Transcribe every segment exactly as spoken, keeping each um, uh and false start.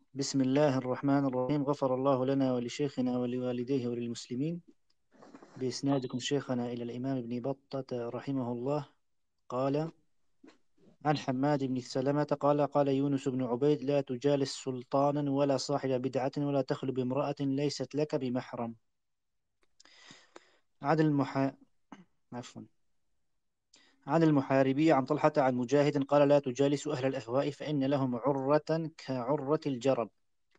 بسم الله الرحمن الرحيم. غفر الله لنا ولشيخنا ولوالديه وللمسلمين. بإسنادكم شيخنا إلى الإمام ابن بطة رحمه الله قال: عن حماد بن سلمة قال: قال يونس بن عبيد: لا تجالس سلطانا ولا صاحب بدعة ولا تخلو بامرأة ليست لك بمحرم. عن المحا... عفوا عن المحاربي عن طلحة عن مجاهد قال: لا تجالس أهل الأهواء فإن لهم عرة كعرة الجرب.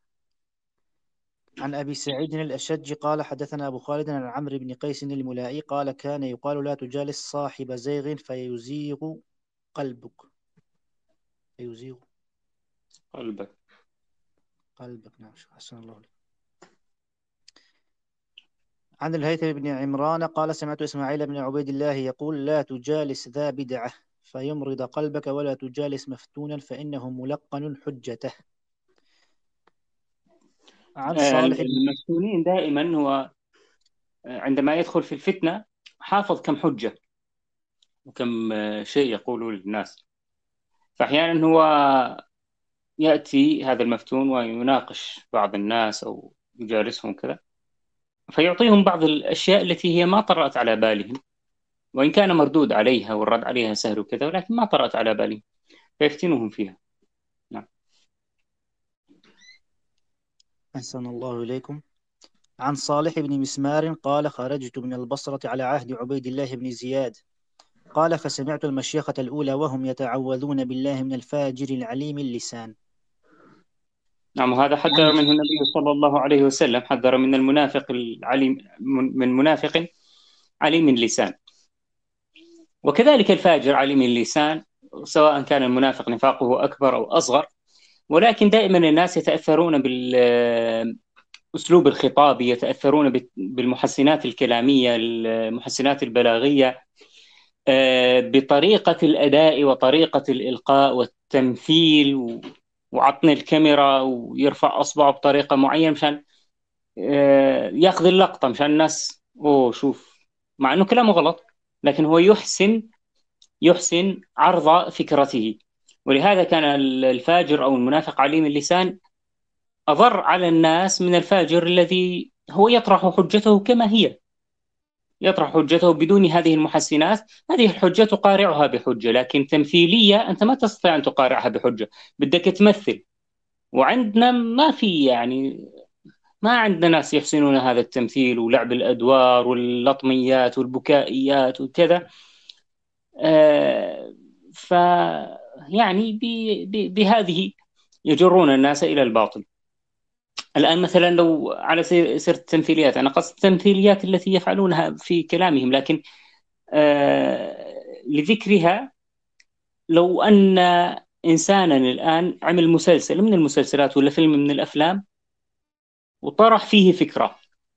عن أبي سعيد الأشج قال: حدثنا أبو خالد عن عمرو بن قيس الملائي قال: كان يقال: لا تجالس صاحب زيغ فيزيغ قلبك. فيزيغ قلبك. قلبك. نعم، حسن الله عليك. عن الهيثم بن عمران قال: سمعت إسماعيل بن عبيد الله يقول: لا تجالس ذا بدعة فيمرض قلبك، ولا تجالس مفتونا فإنه ملقن حجته. عن آه، صالح بن المفتونين دائما هو عندما يدخل في الفتنة حافظ كم حجة وكم آه، شيء يقوله للناس. فأحيانا هو يأتي هذا المفتون ويناقش بعض الناس أو يجالسهم كذا، فيعطيهم بعض الأشياء التي هي ما طرأت على بالهم، وإن كان مردود عليها والرد عليها سهل وكذا، ولكن ما طرأت على بالهم فيفتنهم فيها. نعم. أحسن الله إليكم. عن صالح بن مسمار قال: خرجت من البصرة على عهد عبيد الله بن زياد قال: فسمعت المشيخة الأولى وهم يتعوذون بالله من الفاجر العليم اللسان. نعم، وهذا عن حذر منه النبي صلى الله عليه وسلم، حذر من المنافق العليم، من منافق عليم اللسان، وكذلك الفاجر عليم اللسان، سواء كان المنافق نفاقه أكبر أو أصغر. ولكن دائما الناس يتأثرون بالأسلوب الخطابي، يتأثرون بالمحسنات الكلامية، المحسنات البلاغية، آه، بطريقة الأداء وطريقة الإلقاء والتمثيل و- وعطن الكاميرا ويرفع أصبعه بطريقة معينة مشان آه، ياخذ اللقطة، مشان الناس أوه شوف، مع أنه كلامه غلط، لكن هو يحسن يحسن عرض فكرته. ولهذا كان الفاجر أو المنافق عليم اللسان أضر على الناس من الفاجر الذي هو يطرح حجته كما هي، يطرح حجته بدون هذه المحسنات. هذه الحجة تقارعها بحجة، لكن تمثيلية أنت ما تستطيع أن تقارعها بحجة، بدك تمثل. وعندنا ما في يعني ما عندنا ناس يحسنون هذا التمثيل ولعب الأدوار واللطميات والبكائيات وكذا. آه، ف يعني ب- ب- بهذه يجرون الناس إلى الباطل. الآن مثلا لو على سير سيرة التمثيليات، أنا قصد التمثيليات التي يفعلونها في كلامهم، لكن آه لذكرها، لو أن إنسانا الآن عمل مسلسل من المسلسلات ولا فيلم من الأفلام وطرح فيه فكرة،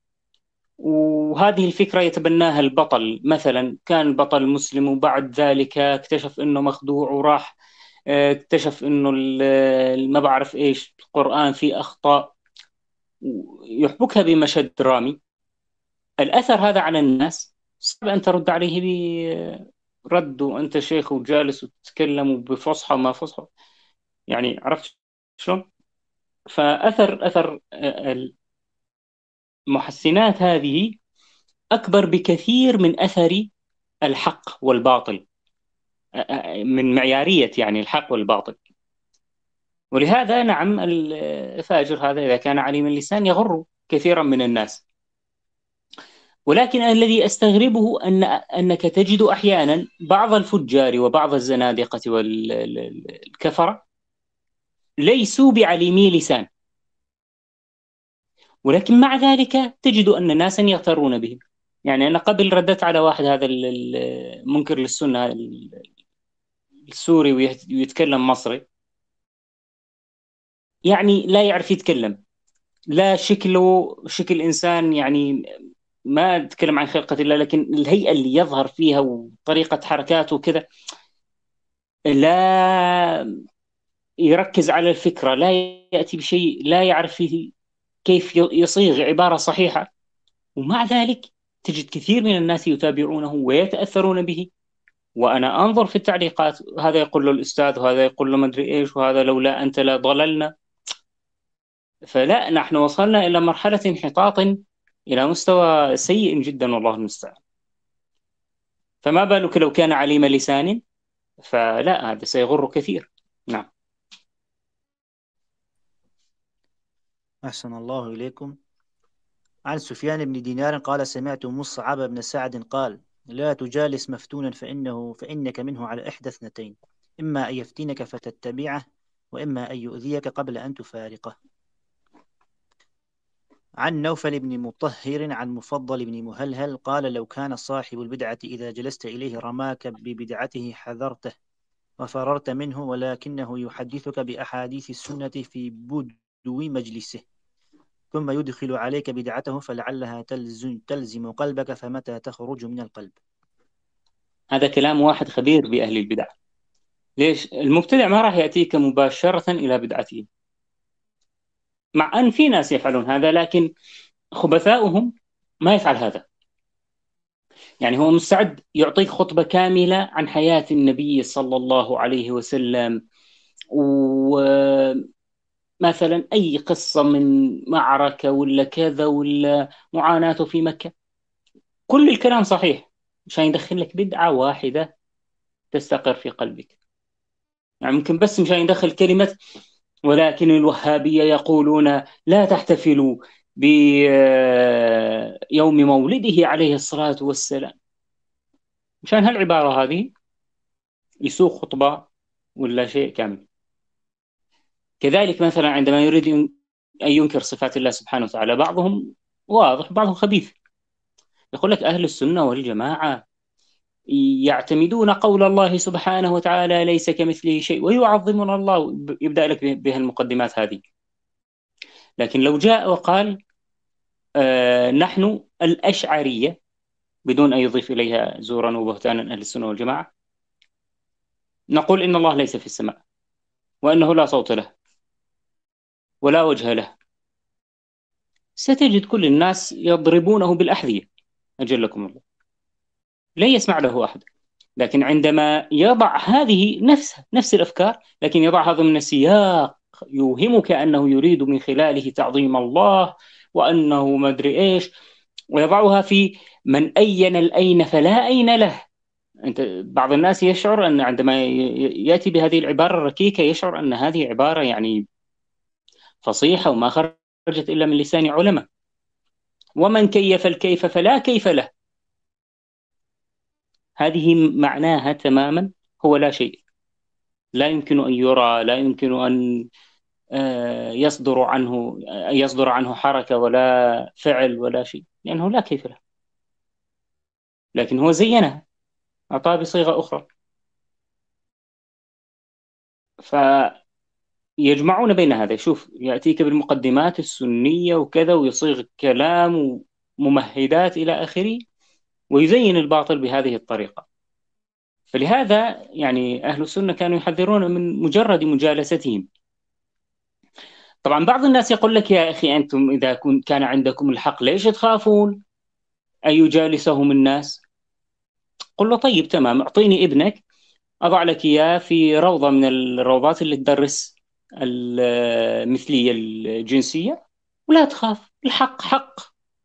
وهذه الفكرة يتبناها البطل، مثلا كان البطل مسلم وبعد ذلك اكتشف انه مخدوع وراح آه، اكتشف انه ال- ما بعرف ايش القرآن فيه اخطاء، يحبكها بمشهد درامي. الاثر هذا على الناس صعب ان ترد عليه برد وانت شيخ وجالس وتتكلم بفصحى وما فصحى، يعني عرفت شلون؟ فاثر اثر آه، المحسنات هذه اكبر بكثير من اثر الحق والباطل، من معيارية يعني الحق والباطل. ولهذا نعم الفاجر هذا إذا كان عليم اللسان يغر كثيرا من الناس. ولكن الذي أستغربه أن أنك تجد أحيانا بعض الفجار وبعض الزنادقة والكفرة ليسوا بعليمي لسان، ولكن مع ذلك تجد أن ناسا يغترون بهم. يعني أنا قبل ردت على واحد هذا المنكر للسنة السوري ويتكلم مصري، يعني لا يعرف يتكلم، لا شكله شكل إنسان، يعني ما أتكلم عن خلقة الله، لكن الهيئة اللي يظهر فيها وطريقة حركاته وكذا، لا يركز على الفكرة، لا يأتي بشيء، لا يعرف فيه كيف يصيغ عبارة صحيحة. ومع ذلك تجد كثير من الناس يتابعونه ويتأثرون به. وأنا أنظر في التعليقات، هذا يقول له الأستاذ وهذا يقول له مدري إيش، وهذا لولا أنت لا ضللنا. فلا، نحن وصلنا إلى مرحلة انحطاط إلى مستوى سيء جدا، والله المستعان. فما بالك لو كان عليم لسان، فلا، هذا سيغر كثير. نعم. أحسن الله إليكم. عن سفيان بن دينار قال سمعت مصعب بن سعد قال لا تجالس مفتونا فإنه فإنك منه على إحدى اثنتين، إما أن يفتنك فتتبعه، وإما أن يؤذيك قبل أن تفارقه. عن نوفل بن مطهر عن مفضل بن مهلهل قال لو كان صاحب البدعة إذا جلست إليه رماك ببدعته حذرته وفررت منه، ولكنه يحدثك بأحاديث السنة في بدو مجلسه، ثم يدخل عليك بدعته فلعلها تلزم, تلزم قلبك فمتى تخرج من القلب. هذا كلام واحد خبير بأهل البدع. ليش؟ المبتدع ما راح يأتيك مباشرة إلى بدعته، مع أن في ناس يفعلون هذا، لكن خبثاؤهم ما يفعل هذا. يعني هو مستعد يعطيك خطبة كاملة عن حياة النبي صلى الله عليه وسلم، ومثلا أي قصة من معركة ولا كذا ولا معاناته في مكة، كل الكلام صحيح، مشان يدخل لك بدعة واحدة تستقر في قلبك. يعني ممكن بس مشان يدخل كلمة ولكن الوهابية يقولون لا تحتفلوا بيوم مولده عليه الصلاة والسلام، مشان هالعبارة هذه يسوق خطبة ولا شيء كامل. كذلك مثلا عندما يريد أن ينكر صفات الله سبحانه وتعالى، بعضهم واضح بعضهم خبيث، يقول لك أهل السنة والجماعة يعتمدون قول الله سبحانه وتعالى ليس كمثله شيء ويعظمون الله، يبدأ لك بها المقدمات هذه. لكن لو جاء وقال آه نحن الأشعرية بدون أن يضيف إليها زورا وبهتانا أهل السنة والجماعة، نقول إن الله ليس في السماء، وأنه لا صوت له ولا وجه له، ستجد كل الناس يضربونه بالأحذية أجلكم الله، لا يسمع له أحد. لكن عندما يضع هذه نفس نفس الأفكار، لكن يضعها ضمن سياق يوهمك أنه يريد من خلاله تعظيم الله وأنه ما أدري إيش، ويضعها في من أين الأين فلا أين له. أنت بعض الناس يشعر أن عندما يأتي بهذه العبارة الركيكة يشعر أن هذه عبارة يعني فصيحة وما خرجت إلا من لسان علماء، ومن كيف الكيف فلا كيف له، هذه معناها تماما هو لا شيء، لا يمكن أن يرى، لا يمكن أن يصدر عنه يصدر عنه حركة ولا فعل ولا شيء، لأنه لا كيف له، لكن هو زينها أعطاه بصيغة أخرى. فيجمعون بين هذا، شوف يأتيك بالمقدمات السنية وكذا ويصيغ كلام وممهدات إلى آخره، ويزين الباطل بهذه الطريقة. فلهذا يعني أهل السنة كانوا يحذرون من مجرد مجالستهم. طبعا بعض الناس يقول لك يا أخي أنتم إذا كان عندكم الحق ليش تخافون أن يجالسهم الناس؟ قل له طيب تمام، أعطيني ابنك أضع لك إياه في روضة من الروضات اللي تدرس المثلية الجنسية، ولا تخاف، الحق حق،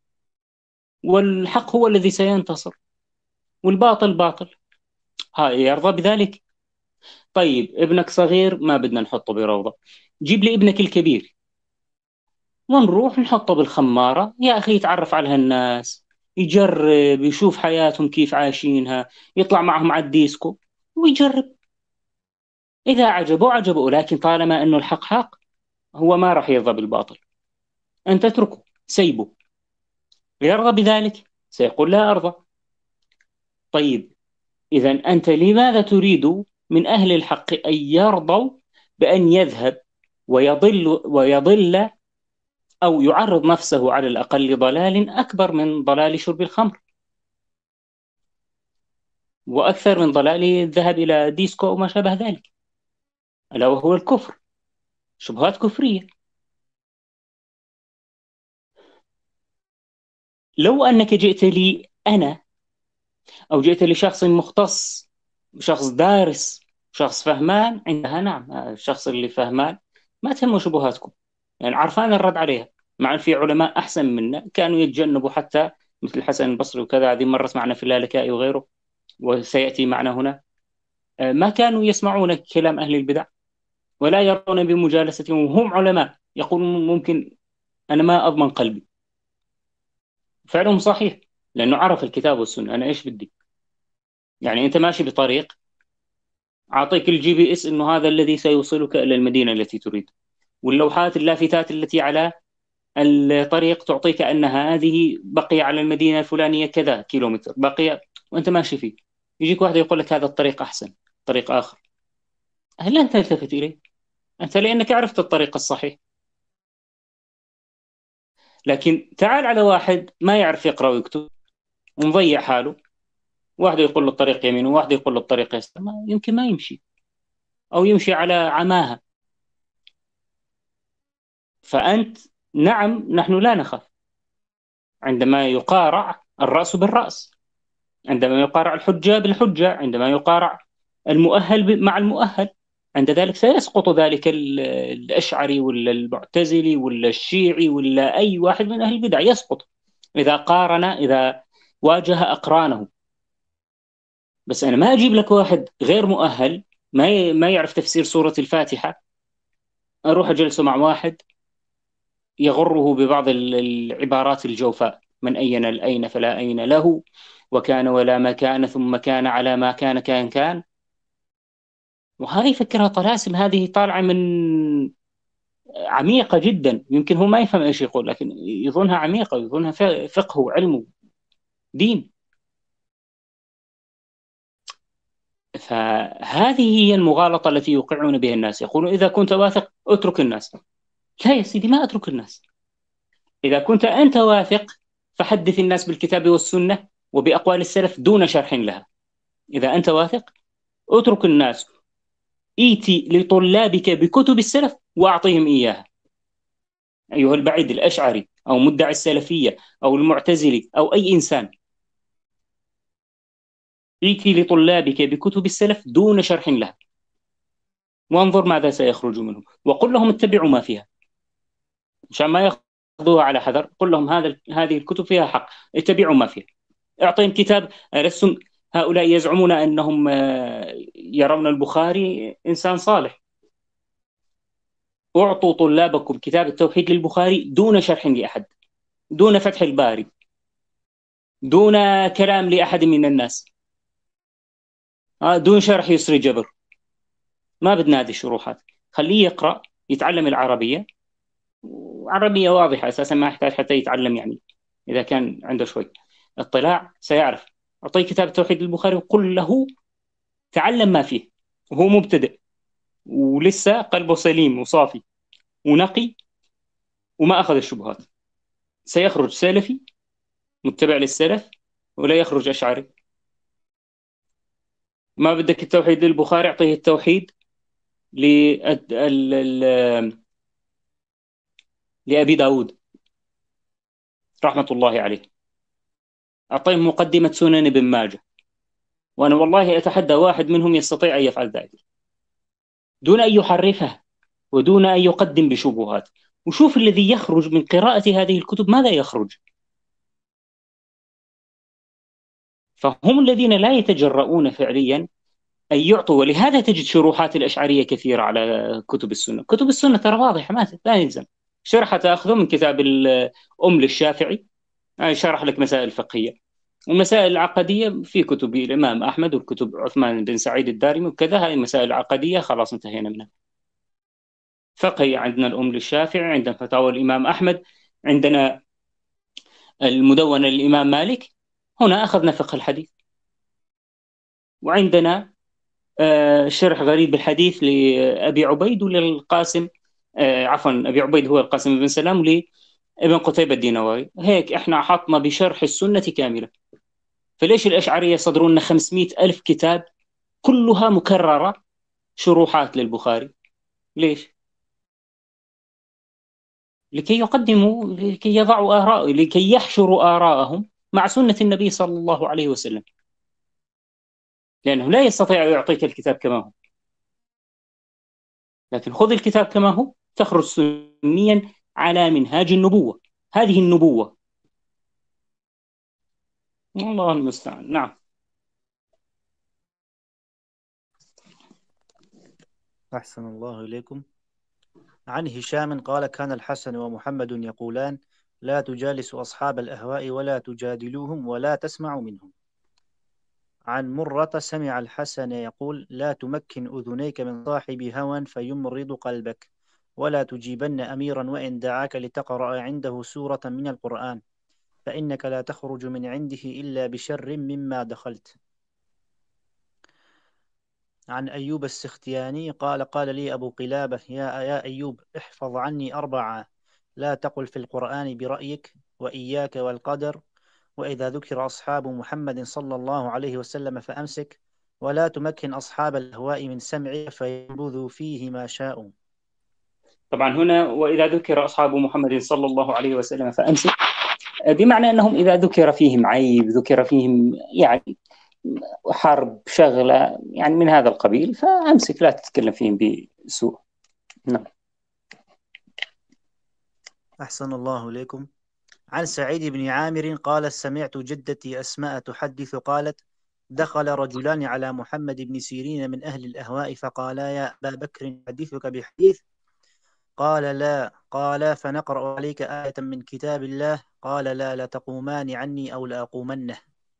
والحق هو الذي سينتصر، والباطل باطل. ها يرضى بذلك؟ طيب ابنك صغير ما بدنا نحطه بروضة، جيب لي ابنك الكبير ونروح نحطه بالخمارة يا أخي، يتعرف على هالناس، يجرب يشوف حياتهم كيف عايشينها، يطلع معهم على الديسكو ويجرب، إذا عجبه عجبه، لكن طالما أنه الحق حق هو ما راح يرضى بالباطل. أنت اتركه سيبه، يرضى بذلك سيقول لا أرضى. طيب إذا أنت لماذا تريد من أهل الحق أن يرضوا بأن يذهب ويضل ويضل أو يعرض نفسه على الأقل لضلال أكبر من ضلال شرب الخمر، وأكثر من ضلال الذهاب إلى ديسكو أو ما شابه ذلك، ألا وهو الكفر، شبهات كفرية. لو أنك جئت لي أنا أو جئت لشخص مختص، شخص دارس، شخص فهمان، عندها نعم الشخص اللي فهمان ما تهمه شبهاتكم، يعني عرفان الرد عليها، مع أن في علماء أحسن منا كانوا يتجنبوا، حتى مثل الحسن البصري وكذا، هذه مرت معنا في اللالكائي وغيره، وسيأتي معنا هنا. آه، ما كانوا يسمعون كلام أهل البدع ولا يرون بمجالستهم وهم علماء، يقولون ممكن أنا ما أضمن قلبي. فعلهم صحيح، لأنه عرف الكتاب والسنة. أنا إيش بدي؟ يعني أنت ماشي بطريق، أعطيك الجي بي إس إنه هذا الذي سيوصلك إلى المدينة التي تريد، واللوحات اللافتات التي على الطريق تعطيك أن هذه بقي على المدينة الفلانية كذا كيلومتر بقي، وأنت ماشي فيه. يجيك واحد يقول لك هذا الطريق أحسن، طريق آخر، هل لا تلتفت إليه؟ أنت لأنك عرفت الطريق الصحيح. لكن تعال على واحد ما يعرف يقرأ ويكتب ومضيع حاله، واحد يقول له الطريق يمين وواحد يقول له الطريق يسار، ما يمكن ما يمشي، أو يمشي على عماها. فأنت، نعم، نحن لا نخاف عندما يقارع الرأس بالرأس، عندما يقارع الحجة بالحجة، عندما يقارع المؤهل مع المؤهل. عند ذلك سيسقط ذلك الأشعري ولا المعتزلي ولا الشيعي ولا أي واحد من أهل البدع، يسقط إذا قارن، إذا واجه أقرانه. بس أنا ما أجيب لك واحد غير مؤهل ما ما يعرف تفسير سورة الفاتحة، أروح أجلسه مع واحد يغره ببعض العبارات الجوفاء، من أين الأين فلا أين له، وكان ولا مكان ثم كان على ما كان كان كان. وهذه فكرة طلاسم، هذه طالعة من عميقة جدا، يمكن هو ما يفهم ايش يقول، لكن يظنها عميقة، يظنها فقه وعلم ودين. فهذه هي المغالطة التي يوقعون بها الناس. يقولون إذا كنت واثق اترك الناس. لا يا سيدي، ما أترك الناس. إذا كنت أنت واثق فحدث الناس بالكتاب والسنة وبأقوال السلف دون شرح لها. إذا أنت واثق اترك الناس، إيتي لطلابك بكتب السلف وأعطيهم إياها، أيها البعيد الأشعري أو مدعي السلفية أو المعتزلي أو أي إنسان، إيتي لطلابك بكتب السلف دون شرح لها، وانظر ماذا سيخرج منهم، وقل لهم اتبعوا ما فيها، مشان ما يأخذوها على حذر. قل لهم هذا هذه الكتب فيها حق، اتبعوا ما فيها. اعطيهم كتاب. لستم هؤلاء يزعمون أنهم يرون البخاري إنسان صالح، أعطوا طلابكم كتاب التوحيد للبخاري دون شرح لأحد، دون فتح الباري، دون كلام لأحد من الناس، دون شرح يسري جبر. ما بدنا هذه الشروحات، خليه يقرأ، يتعلم العربية، وعربية واضحة أساسا، ما يحتاج حتى يتعلم، يعني إذا كان عنده شوي اطلاع سيعرف. أعطيه كتاب التوحيد للبخاري وقل له تعلم ما فيه، وهو مبتدئ ولسه قلبه سليم وصافي ونقي وما أخذ الشبهات، سيخرج سلفي متبع للسلف ولا يخرج أشعري. ما بدك التوحيد للبخاري، أعطيه التوحيد لأبي داود رحمة الله عليه، أعطيه مقدمة سنن ابن ماجه، وأنا والله أتحدى واحد منهم يستطيع أن يفعل ذلك دون أن يحرفها ودون أن يقدم بشبهات. وشوف الذي يخرج من قراءة هذه الكتب ماذا يخرج. فهم الذين لا يتجرؤون فعليا أن يعطوا، ولهذا تجد شروحات الأشعرية كثيرة على كتب السنة. كتب السنة ترى واضحة، ما لا يلزم شرحة، تأخذه من كتاب الأم للشافعي، شرح لك مسائل فقهية، والمسائل العقدية في كتب الإمام أحمد والكتب عثمان بن سعيد الدارمي وكذا، هذه المسائل العقدية خلاص انتهينا منها. فقهية عندنا الأم للشافعي، عندنا فتاوى الإمام أحمد، عندنا المدونة للإمام مالك، هنا أخذنا فقه الحديث. وعندنا آه شرح غريب الحديث لأبي عبيد وللقاسم، آه عفوا أبي عبيد هو القاسم بن سلام، لابن قتيبة الدينواري. هيك إحنا حطنا بشرح السنة كاملة. فليش الأشعرية يصدرون لنا خمسمائة ألف كتاب كلها مكررة شروحات للبخاري؟ ليش؟ لكي يقدموا، لكي يضعوا آراء، لكي يحشروا آراءهم مع سنة النبي صلى الله عليه وسلم، لأنه لا يستطيع أن يعطيك الكتاب كما هو. لكن خذ الكتاب كما هو تخرج سنيا على منهاج النبوة. هذه النبوة، الله المستعان. نعم. أحسن الله إليكم. عن هشام قال كان الحسن ومحمد يقولان لا تجالس أصحاب الأهواء ولا تجادلوهم ولا تسمع منهم. عن مرة سمع الحسن يقول لا تمكن أذنيك من صاحب هوى فيمرض قلبك، ولا تجيبن أميرا وإن دعاك لتقرأ عنده سورة من القرآن، فإنك لا تخرج من عنده إلا بشر مما دخلت. عن أيوب السختياني قال قال لي أبو قلابة يا يا أيوب احفظ عني أربعة، لا تقل في القرآن برأيك، وإياك والقدر، وإذا ذكر أصحاب محمد صلى الله عليه وسلم فأمسك، ولا تمكن أصحاب الأهواء من سمعك فينبذوا فيه ما شاءوا. طبعا هنا وإذا ذكر أصحاب محمد صلى الله عليه وسلم فأمسك، بمعنى أنهم إذا ذكر فيهم عيب، ذكر فيهم يعني حرب، شغلة يعني من هذا القبيل، فأمسك لا تتكلم فيهم بسوء. نعم. أحسن الله إليكم. عن سعيد بن عامر قال سمعت جدتي أسماء تحدث قالت دخل رجلان على محمد بن سيرين من أهل الأهواء فقالا يا أبا بكر حدثك بحديث؟ قال لا. قال فنقرأ عليك آية من كتاب الله؟ قال لا لتقومان عني أو لأقومنه.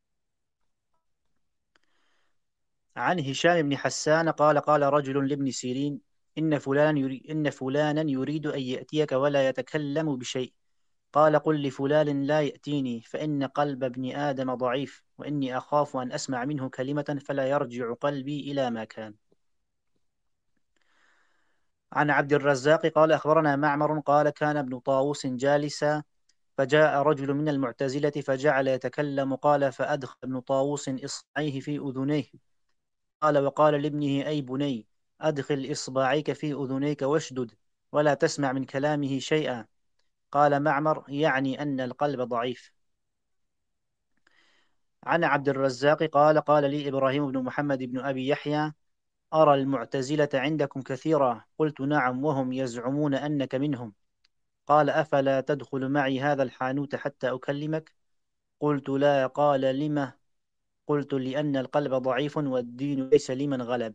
عن هشام بن حسان قال قال رجل لابن سيرين إن فلانا يريد, إن فلانا يريد أن يأتيك ولا يتكلم بشيء، قال قل لفلان لا يأتيني فإن قلب ابن آدم ضعيف، وإني أخاف أن أسمع منه كلمة فلا يرجع قلبي إلى ما كان. عن عبد الرزاق قال أخبرنا معمر قال كان ابن طاووس جالسا فجاء رجل من المعتزلة فجعل يتكلم، قال فأدخل ابن طاووس إصبعيه في أذنيه، قال وقال لابنه أي بني أدخل إصبعيك في أذنيك واشدد ولا تسمع من كلامه شيئا. قال معمر يعني أن القلب ضعيف. عن عبد الرزاق قال قال لي إبراهيم بن محمد بن أبي يحيى أرى المعتزلة عندكم كثيرا، قلت نعم وهم يزعمون أنك منهم. قال أفلا تدخل معي هذا الحانوت حتى أكلمك؟ قلت لا. قال لما؟ قلت لأن القلب ضعيف والدين ليس لمن غلب.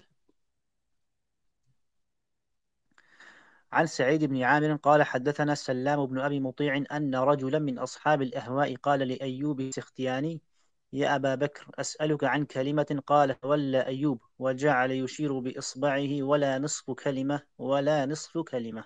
عن سعيد بن عامر قال حدثنا سلام بن أبي مطيع أن رجلا من أصحاب الأهواء قال لأيوب السختياني يا أبا بكر أسألك عن كلمة، قال ولا أيوب وجعل يشير بإصبعه ولا نصف كلمة ولا نصف كلمة.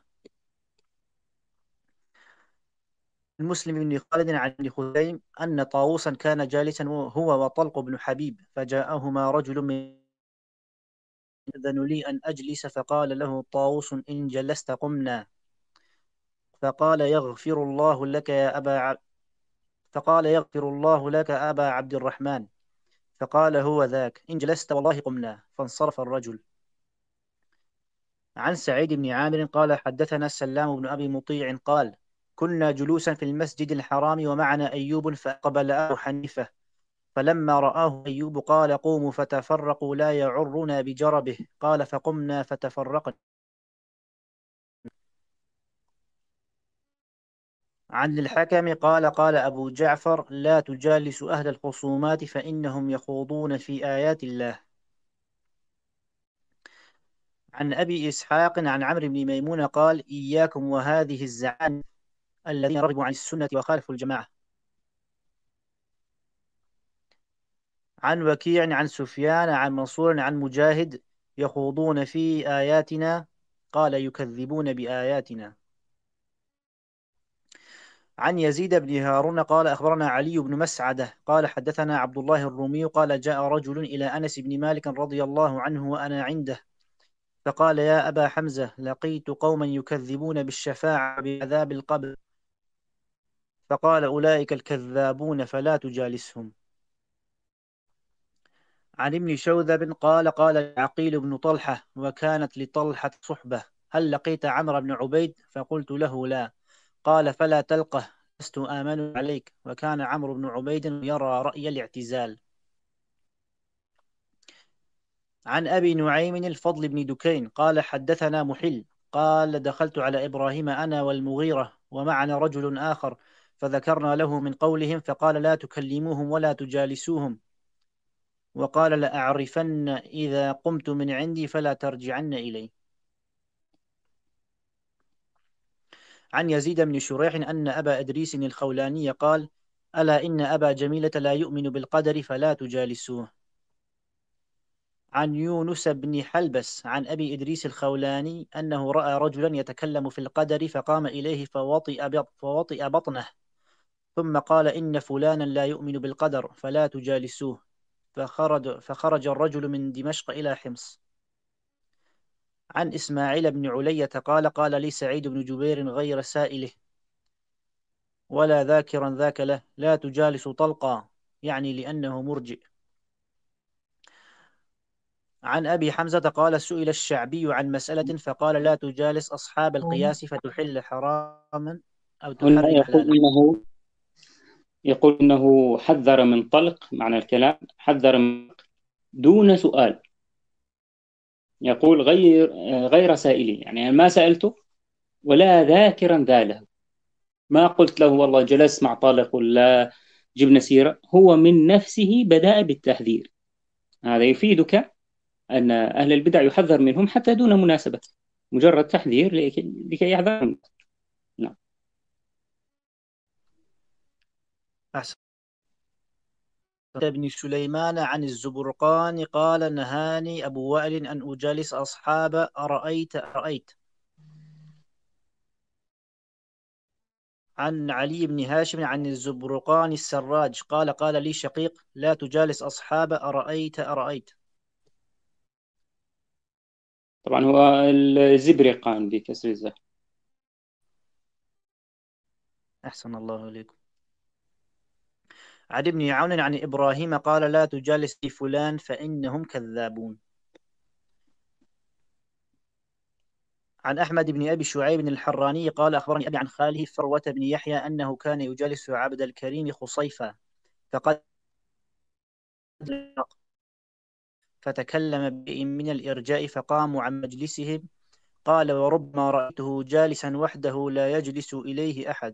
المسلم بن خالد عن ابن خزيم أن طاووسا كان جالسا هو وطلق بن حبيب فجاءهما رجل من أذن لي أن أجلس، فقال له طاووس إن جلست قمنا، فقال يغفر الله لك يا أبا ع... فقال يغفر الله لك أبا عبد الرحمن، فقال هو ذاك إن جلست والله قمنا، فانصرف الرجل. عن سعيد بن عامر قال حدثنا سلام بن أبي مطيع قال كنا جلوسا في المسجد الحرام ومعنا أيوب فأقبل أبو حنيفة، فلما رآه أيوب قال قوموا فتفرقوا لا يعرنا بجربه، قال فقمنا فتفرقنا. عن الحكم قال قال أبو جعفر لا تجالس أهل الخصومات فإنهم يخوضون في آيات الله. عن أبي إسحاق عن عمرو بن ميمون قال إياكم وهذه الزعان الذين رغبوا عن السنة وخالفوا الجماعة. عن وكيع عن سفيان عن منصور عن مجاهد يخوضون في آياتنا، قال يكذبون بآياتنا. عن يزيد بن هارون قال أخبرنا علي بن مسعدة قال حدثنا عبد الله الرومي قال جاء رجل إلى أنس بن مالك رضي الله عنه وأنا عنده، فقال يا أبا حمزة لقيت قوما يكذبون بالشفاعة بعذاب القبر، فقال أولئك الكذابون فلا تجالسهم. عن ابن شوذب قال قال عقيل بن طلحة وكانت لطلحة صحبة هل لقيت عمرو بن عبيد؟ فقلت له لا. قال فلا تلقه لست آمن عليك، وكان عمرو بن عبيد يرى رأي الاعتزال. عن أبي نعيم الفضل بن دكين قال حدثنا محل قال دخلت على إبراهيم أنا والمغيرة ومعنا رجل آخر فذكرنا له من قولهم فقال لا تكلموهم ولا تجالسوهم وقال لأعرفن إذا قمت من عندي فلا ترجعن إلي. عن يزيد بن شريح أن أبا إدريس الخولاني قال ألا إن أبا جميلة لا يؤمن بالقدر فلا تجالسوه. عن يونس بن حلبس عن أبي إدريس الخولاني أنه رأى رجلا يتكلم في القدر فقام إليه فوطئ فوطئ بطنه ثم قال إن فلانا لا يؤمن بالقدر فلا تجالسوه، فخرج, فخرج الرجل من دمشق إلى حمص. عن إسماعيل بن علية قال قال لي سعيد بن جبير غير سائله ولا ذاكرا ذاك له لا تجالس طلقا، يعني لأنه مرجئ. عن أبي حمزة قال سئل الشعبي عن مسألة فقال لا تجالس أصحاب القياس فتحل حراما أو هنا تحرم يقول حلالا. إنه يقول إنه حذر من طلق، معنى الكلام حذر من دون سؤال، يقول غير غير سائلي، يعني ما سألته ولا ذاكرا ذاله، ما قلت له والله جلس مع طلق ولا جبنا سيرة، هو من نفسه بدأ بالتحذير. هذا يفيدك أن أهل البدع يحذر منهم حتى دون مناسبة، مجرد تحذير لكي, لكي يحذر. نعم. أحسن. ابن سليمان عن الزبرقان قال نهاني أبو وائل أن أجالس أصحاب أرأيت أرأيت. عن علي بن هاشم عن الزبرقان السراج قال قال لي شقيق لا تجالس أصحاب أرأيت أرأيت. طبعا هو الزبرقان بكسر الزاء. أحسن الله إليكم. عن ابن عون عن إبراهيم قال لا تجالس فلان فإنهم كذابون. عن أحمد بن أبي شعيب الحراني قال أخبرني أبي عن خاله فروة بن يحيى أنه كان يجالس عبد الكريم خصيفة فقد فتكلم بئ من الإرجاء فقاموا عن مجلسهم قال وربما رأيته جالسا وحده لا يجلس إليه أحد.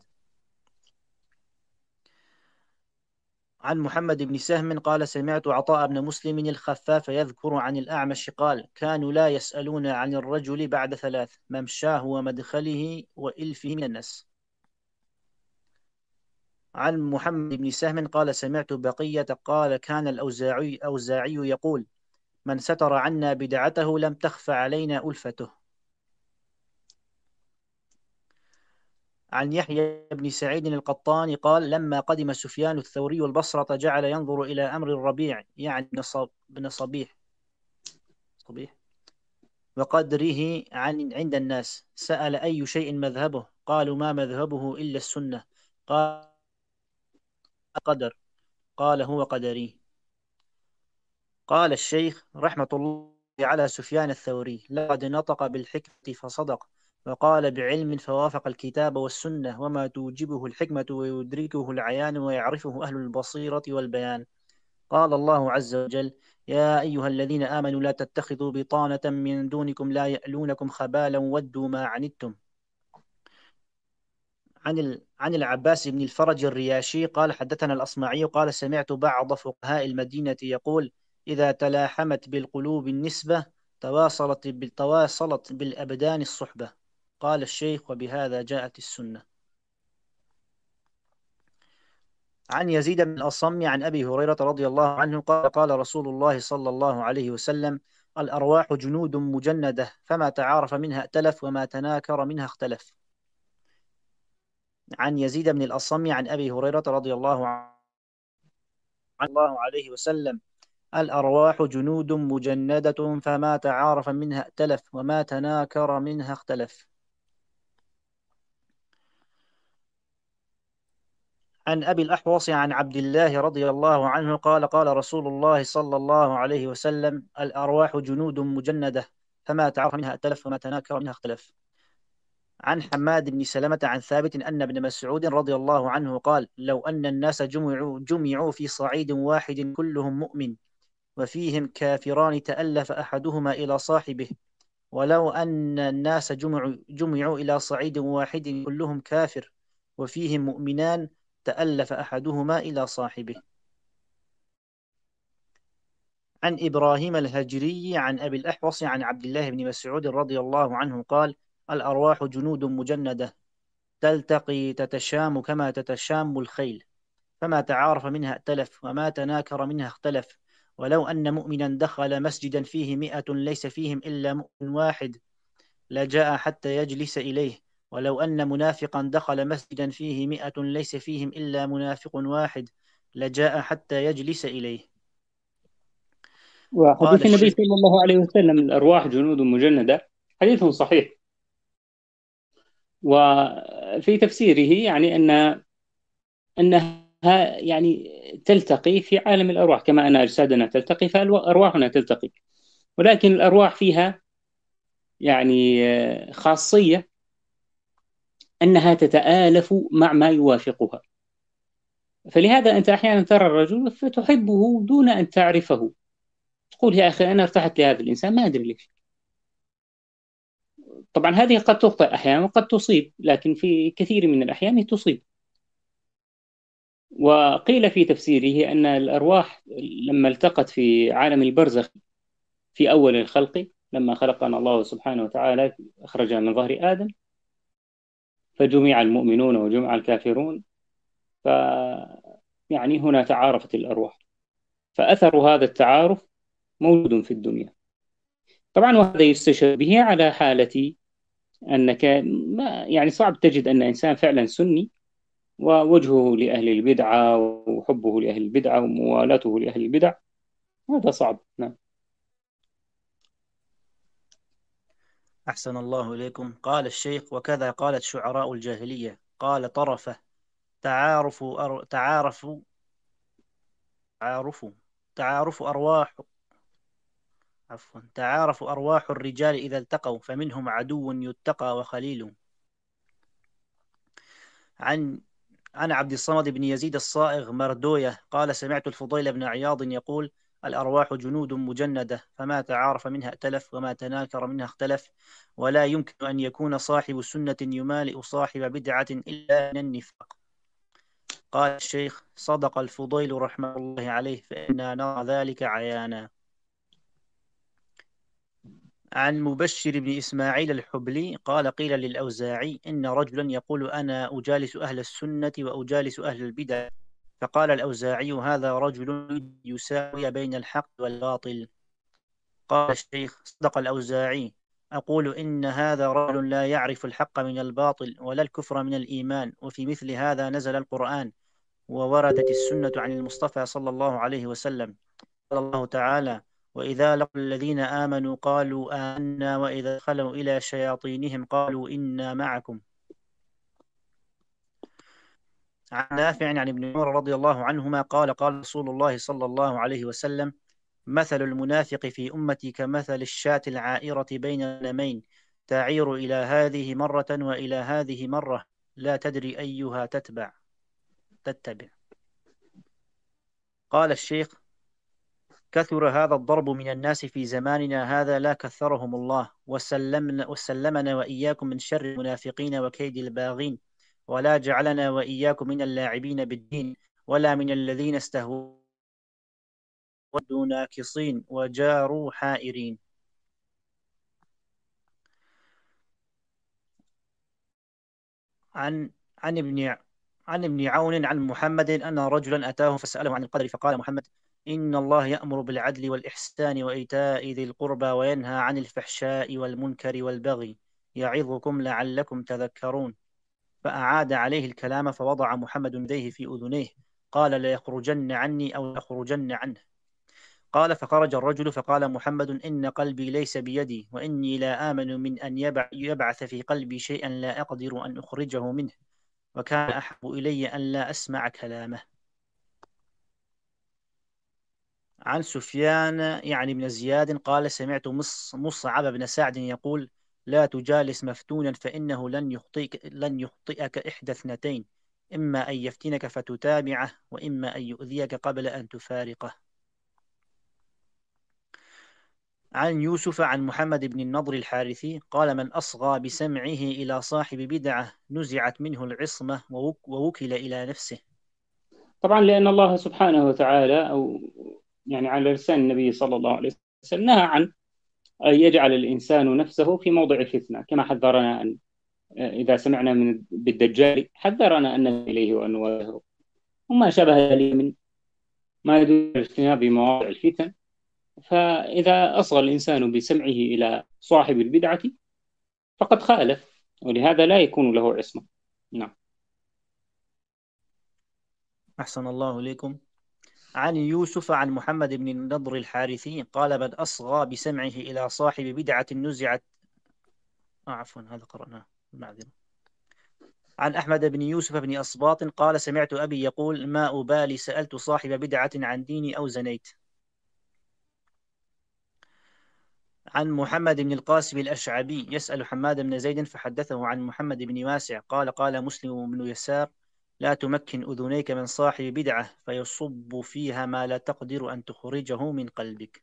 عن محمد بن سهم قال سمعت عطاء بن مسلم الخفاف يذكر عن الأعمش قال كانوا لا يسألون عن الرجل بعد ثلاث ممشاه ومدخله وإلفه من الناس. عن محمد بن سهم قال سمعت بقية قال كان الأوزاعي أوزاعي يقول من ستر عنا بدعته لم تخف علينا ألفته. عن يحيى بن سعيد القطان قال لما قدم سفيان الثوري البصرة جعل ينظر إلى أمر الربيع يعني بن صبيح صبيح وقدره عن عند الناس سأل أي شيء مذهبه قالوا ما مذهبه إلا السنة قال قدر قال هو قدري. قال الشيخ رحمة الله على سفيان الثوري لقد نطق بالحكمة فصدق وقال بعلم فوافق الكتاب والسنة وما توجبه الحكمة ويدركه العيان ويعرفه أهل البصيرة والبيان. قال الله عز وجل يا أيها الذين آمنوا لا تتخذوا بطانة من دونكم لا يألونكم خبالا ودوا ما عنتم. عن ال... عن العباس بن الفرج الرياشي قال حدثنا الأصمعي قال سمعت بعض فقهاء المدينة يقول إذا تلاحمت بالقلوب النسبة تواصلت تواصلت بالأبدان الصحبة. قال الشيخ وبهذا جاءت السنة. عن يزيد بن الأصم عن أبي هريرة رضي الله عنه قال قال رسول الله صلى الله عليه وسلم الأرواح جنود مجندة فما تعارف منها ائتلف وما تناكر منها اختلف. عن يزيد بن الأصم عن أبي هريرة رضي الله عنه الله عليه وسلم الأرواح جنود مجندة فما تعارف منها ائتلف وما تناكر منها اختلف. عن أبي الأحوص عن عبد الله رضي الله عنه قال قال رسول الله صلى الله عليه وسلم الأرواح جنود مجندة فما تعارف منها ائتلف وما تناكر منها اختلف. عن حماد بن سلمة عن ثابت أن ابن مسعود رضي الله عنه قال لو أن الناس جمعوا, جمعوا في صعيد واحد كلهم مؤمن وفيهم كافران تألف أحدهما إلى صاحبه ولو أن الناس جمعوا, جمعوا إلى صعيد واحد كلهم كافر وفيهم مؤمنان تألف أحدهما إلى صاحبه. عن إبراهيم الهجري عن أبي الأحوص عن عبد الله بن مسعود رضي الله عنه قال: الأرواح جنود مجندة تلتقي تتشام كما تتشام الخيل، فما تعارف منها ائتلف وما تناكر منها اختلف. ولو أن مؤمنا دخل مسجدا فيه مئة ليس فيهم إلا مؤمن واحد لجاء حتى يجلس إليه، ولو أن منافقا دخل مسجدا فيه مئة ليس فيهم إلا منافق واحد لجاء حتى يجلس إليه. قال وحديث النبي الشيخ صلى الله عليه وسلم الأرواح جنود مجندة حديث صحيح. وفي تفسيره يعني أن أنها يعني تلتقي في عالم الأرواح كما أن أجسادنا تلتقي فأرواحنا تلتقي، ولكن الأرواح فيها يعني خاصية أنها تتآلف مع ما يوافقها. فلهذا أنت أحيانا ترى الرجل فتحبه دون أن تعرفه، تقول يا أخي أنا ارتحت لهذا الإنسان ما أدري ليش. طبعا هذه قد تخطئ أحيانا وقد تصيب، لكن في كثير من الأحيان تصيب. وقيل في تفسيره أن الأرواح لما التقت في عالم البرزخ في أول الخلق لما خلقنا الله سبحانه وتعالى أخرجنا من ظهر آدم فجمع المؤمنون وجمع الكافرون، ف يعني هنا تعارفت الأرواح، فأثر هذا التعارف موجود في الدنيا. طبعا وهذا يستشهد به على حالة أنك ما يعني صعب تجد أن إنسان فعلا سني ووجهه لأهل البدعة وحبه لأهل البدعة وموالاته لأهل البدع، هذا صعب. نعم. أحسن الله إليكم. قال الشيخ: وكذا قالت شعراء الجاهلية. قال طرفة: تعارف أر... تعارف تعارف تعارف أرواح عفوا تعارف أرواح الرجال إذا التقوا، فمنهم عدو يتقى وخليل. عن عن عبد الصمد بن يزيد الصائغ مردوية قال: سمعت الفضيل بن عياض يقول: الأرواح جنود مجندة، فما تعارف منها ائتلف وما تناكر منها اختلف، ولا يمكن أن يكون صاحب سنة يمالئ صاحب بدعة إلا من النفاق. قال الشيخ: صدق الفضيل رحمه الله عليه، فإنا نرى ذلك عيانا. عن مبشر بن إسماعيل الحبلي قال: قيل للأوزاعي: إن رجلا يقول أنا أجالس أهل السنة وأجالس أهل البدع. فقال الأوزاعي: هذا رجل يساوي بين الحق والباطل. قال الشيخ: صدق الأوزاعي، أقول إن هذا رجل لا يعرف الحق من الباطل ولا الكفر من الإيمان. وفي مثل هذا نزل القرآن ووردت السنة عن المصطفى صلى الله عليه وسلم. قال الله تعالى: وإذا لقوا الذين آمنوا قالوا آمنا وإذا خلوا إلى شياطينهم قالوا إنا معكم. عن نافع عن ابن عمر رضي الله عنهما قال: قال رسول الله صلى الله عليه وسلم: مثل المنافق في أمتي كمثل الشاة العائرة بين الغنمين، تعير إلى هذه مرة وإلى هذه مرة، لا تدري أيها تتبع تتبع. قال الشيخ: كثر هذا الضرب من الناس في زماننا هذا، لا كثرهم الله، وسلمنا, وسلمنا وإياكم من شر المنافقين وكيد الباغين، ولا جعلنا وإياكم من اللاعبين بالدين، ولا من الذين استهودوا ناكصين وجاروا حائرين. عن عن ابن عن ابن عون عن محمد أن رجلا أتاه فسأله عن القدر، فقال محمد: إن الله يأمر بالعدل والإحسان وإيتاء ذي القربى وينهى عن الفحشاء والمنكر والبغي، يعظكم لعلكم تذكرون. فأعاد عليه الكلام فوضع محمد يديه في أذنيه، قال: ليخرجن عني أو ليخرجن عنه. قال: فخرج الرجل فقال محمد: إن قلبي ليس بيدي، وإني لا آمن من أن يبعث في قلبي شيئا لا أقدر أن أخرجه منه، وكان أحب إلي أن لا أسمع كلامه. عن سفيان يعني بن زياد قال: سمعت مصعب بن سعد يقول: لا تجالس مفتونا، فإنه لن يخطئك, لن يخطئك إحدى اثنتين، إما أن يفتنك فتتابعه، وإما أن يؤذيك قبل أن تفارقه. عن يوسف عن محمد بن النضر الحارثي قال من أصغى بسمعه إلى صاحب بدعة نزعت منه العصمة ووكل إلى نفسه. طبعا لأن الله سبحانه وتعالى، أو يعني على لسان النبي صلى الله عليه وسلم، نهى عن أن يجعل الإنسان نفسه في موضع فتنة، كما حذرنا أن إذا سمعنا من بالدجال حذرنا أن إليه وأن نواجهه وما شابه ذلك من ما يدل على اجتناب مواضع الفتن. فإذا أصغى الإنسان بسمعه إلى صاحب البدعة فقد خالف، ولهذا لا يكون له عصمة. نعم. أحسن الله إليكم. عن يوسف عن محمد بن النضر الحارثي قال من أصغى بسمعه إلى صاحب بدعة نزعت آه عفوا هذا قرأناه المعذرة. عن أحمد بن يوسف بن أصباط قال سمعت أبي يقول ما أبالي سألت صاحب بدعة عن ديني أو زنيت. عن محمد بن القاسم الأشعبي يسأل حماد بن زيد فحدثه عن محمد بن واسع قال قال مسلم بن يسار لا تمكن أذنيك من صاحب بدعة فيصب فيها ما لا تقدر أن تخرجه من قلبك.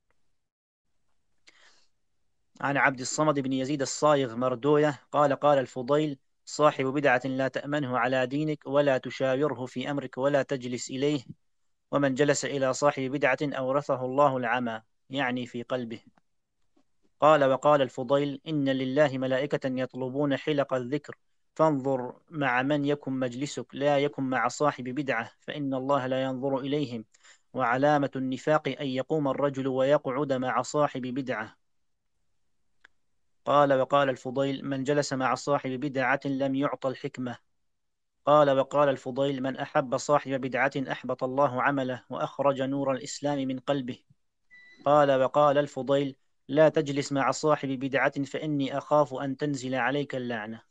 عن عبد الصمد بن يزيد الصايغ مردوية قال قال الفضيل صاحب بدعة لا تأمنه على دينك ولا تشاوره في أمرك ولا تجلس إليه، ومن جلس إلى صاحب بدعة أورثه الله العمى، يعني في قلبه. قال وقال الفضيل إن لله ملائكة يطلبون حلق الذكر فانظر مع من يكن مجلسك لا يكن مع صاحب بدعة فإن الله لا ينظر إليهم، وعلامة النفاق أن يقوم الرجل ويقعد مع صاحب بدعة. قال وقال الفضيل من جلس مع صاحب بدعة لم يعط الحكمة. قال وقال الفضيل من أحب صاحب بدعة أحبط الله عمله وأخرج نور الإسلام من قلبه. قال وقال الفضيل لا تجلس مع صاحب بدعة فإني أخاف أن تنزل عليك اللعنة.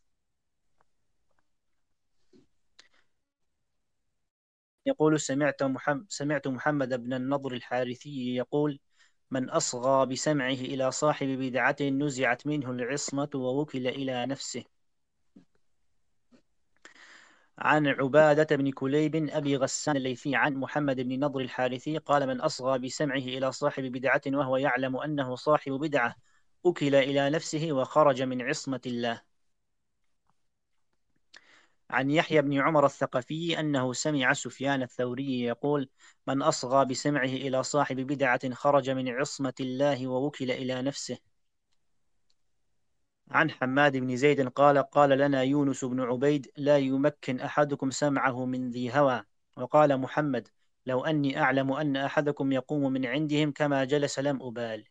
يقول سمعت محمد, سمعت محمد بن النضر الحارثي يقول من أصغى بسمعه إلى صاحب بدعة نزعت منه العصمة ووكل إلى نفسه. عن عبادة بن كليب أبي غسان الليثي عن محمد بن نضر الحارثي قال من أصغى بسمعه إلى صاحب بدعة وهو يعلم أنه صاحب بدعة أكل إلى نفسه وخرج من عصمة الله. عن يحيى بن عمر الثقفي أنه سمع سفيان الثوري يقول من أصغى بسمعه إلى صاحب بدعة خرج من عصمة الله ووكل إلى نفسه. عن حماد بن زيد قال قال لنا يونس بن عبيد لا يمكن أحدكم سمعه من ذي هوى. وقال محمد لو أني أعلم أن أحدكم يقوم من عندهم كما جلس لم أبال.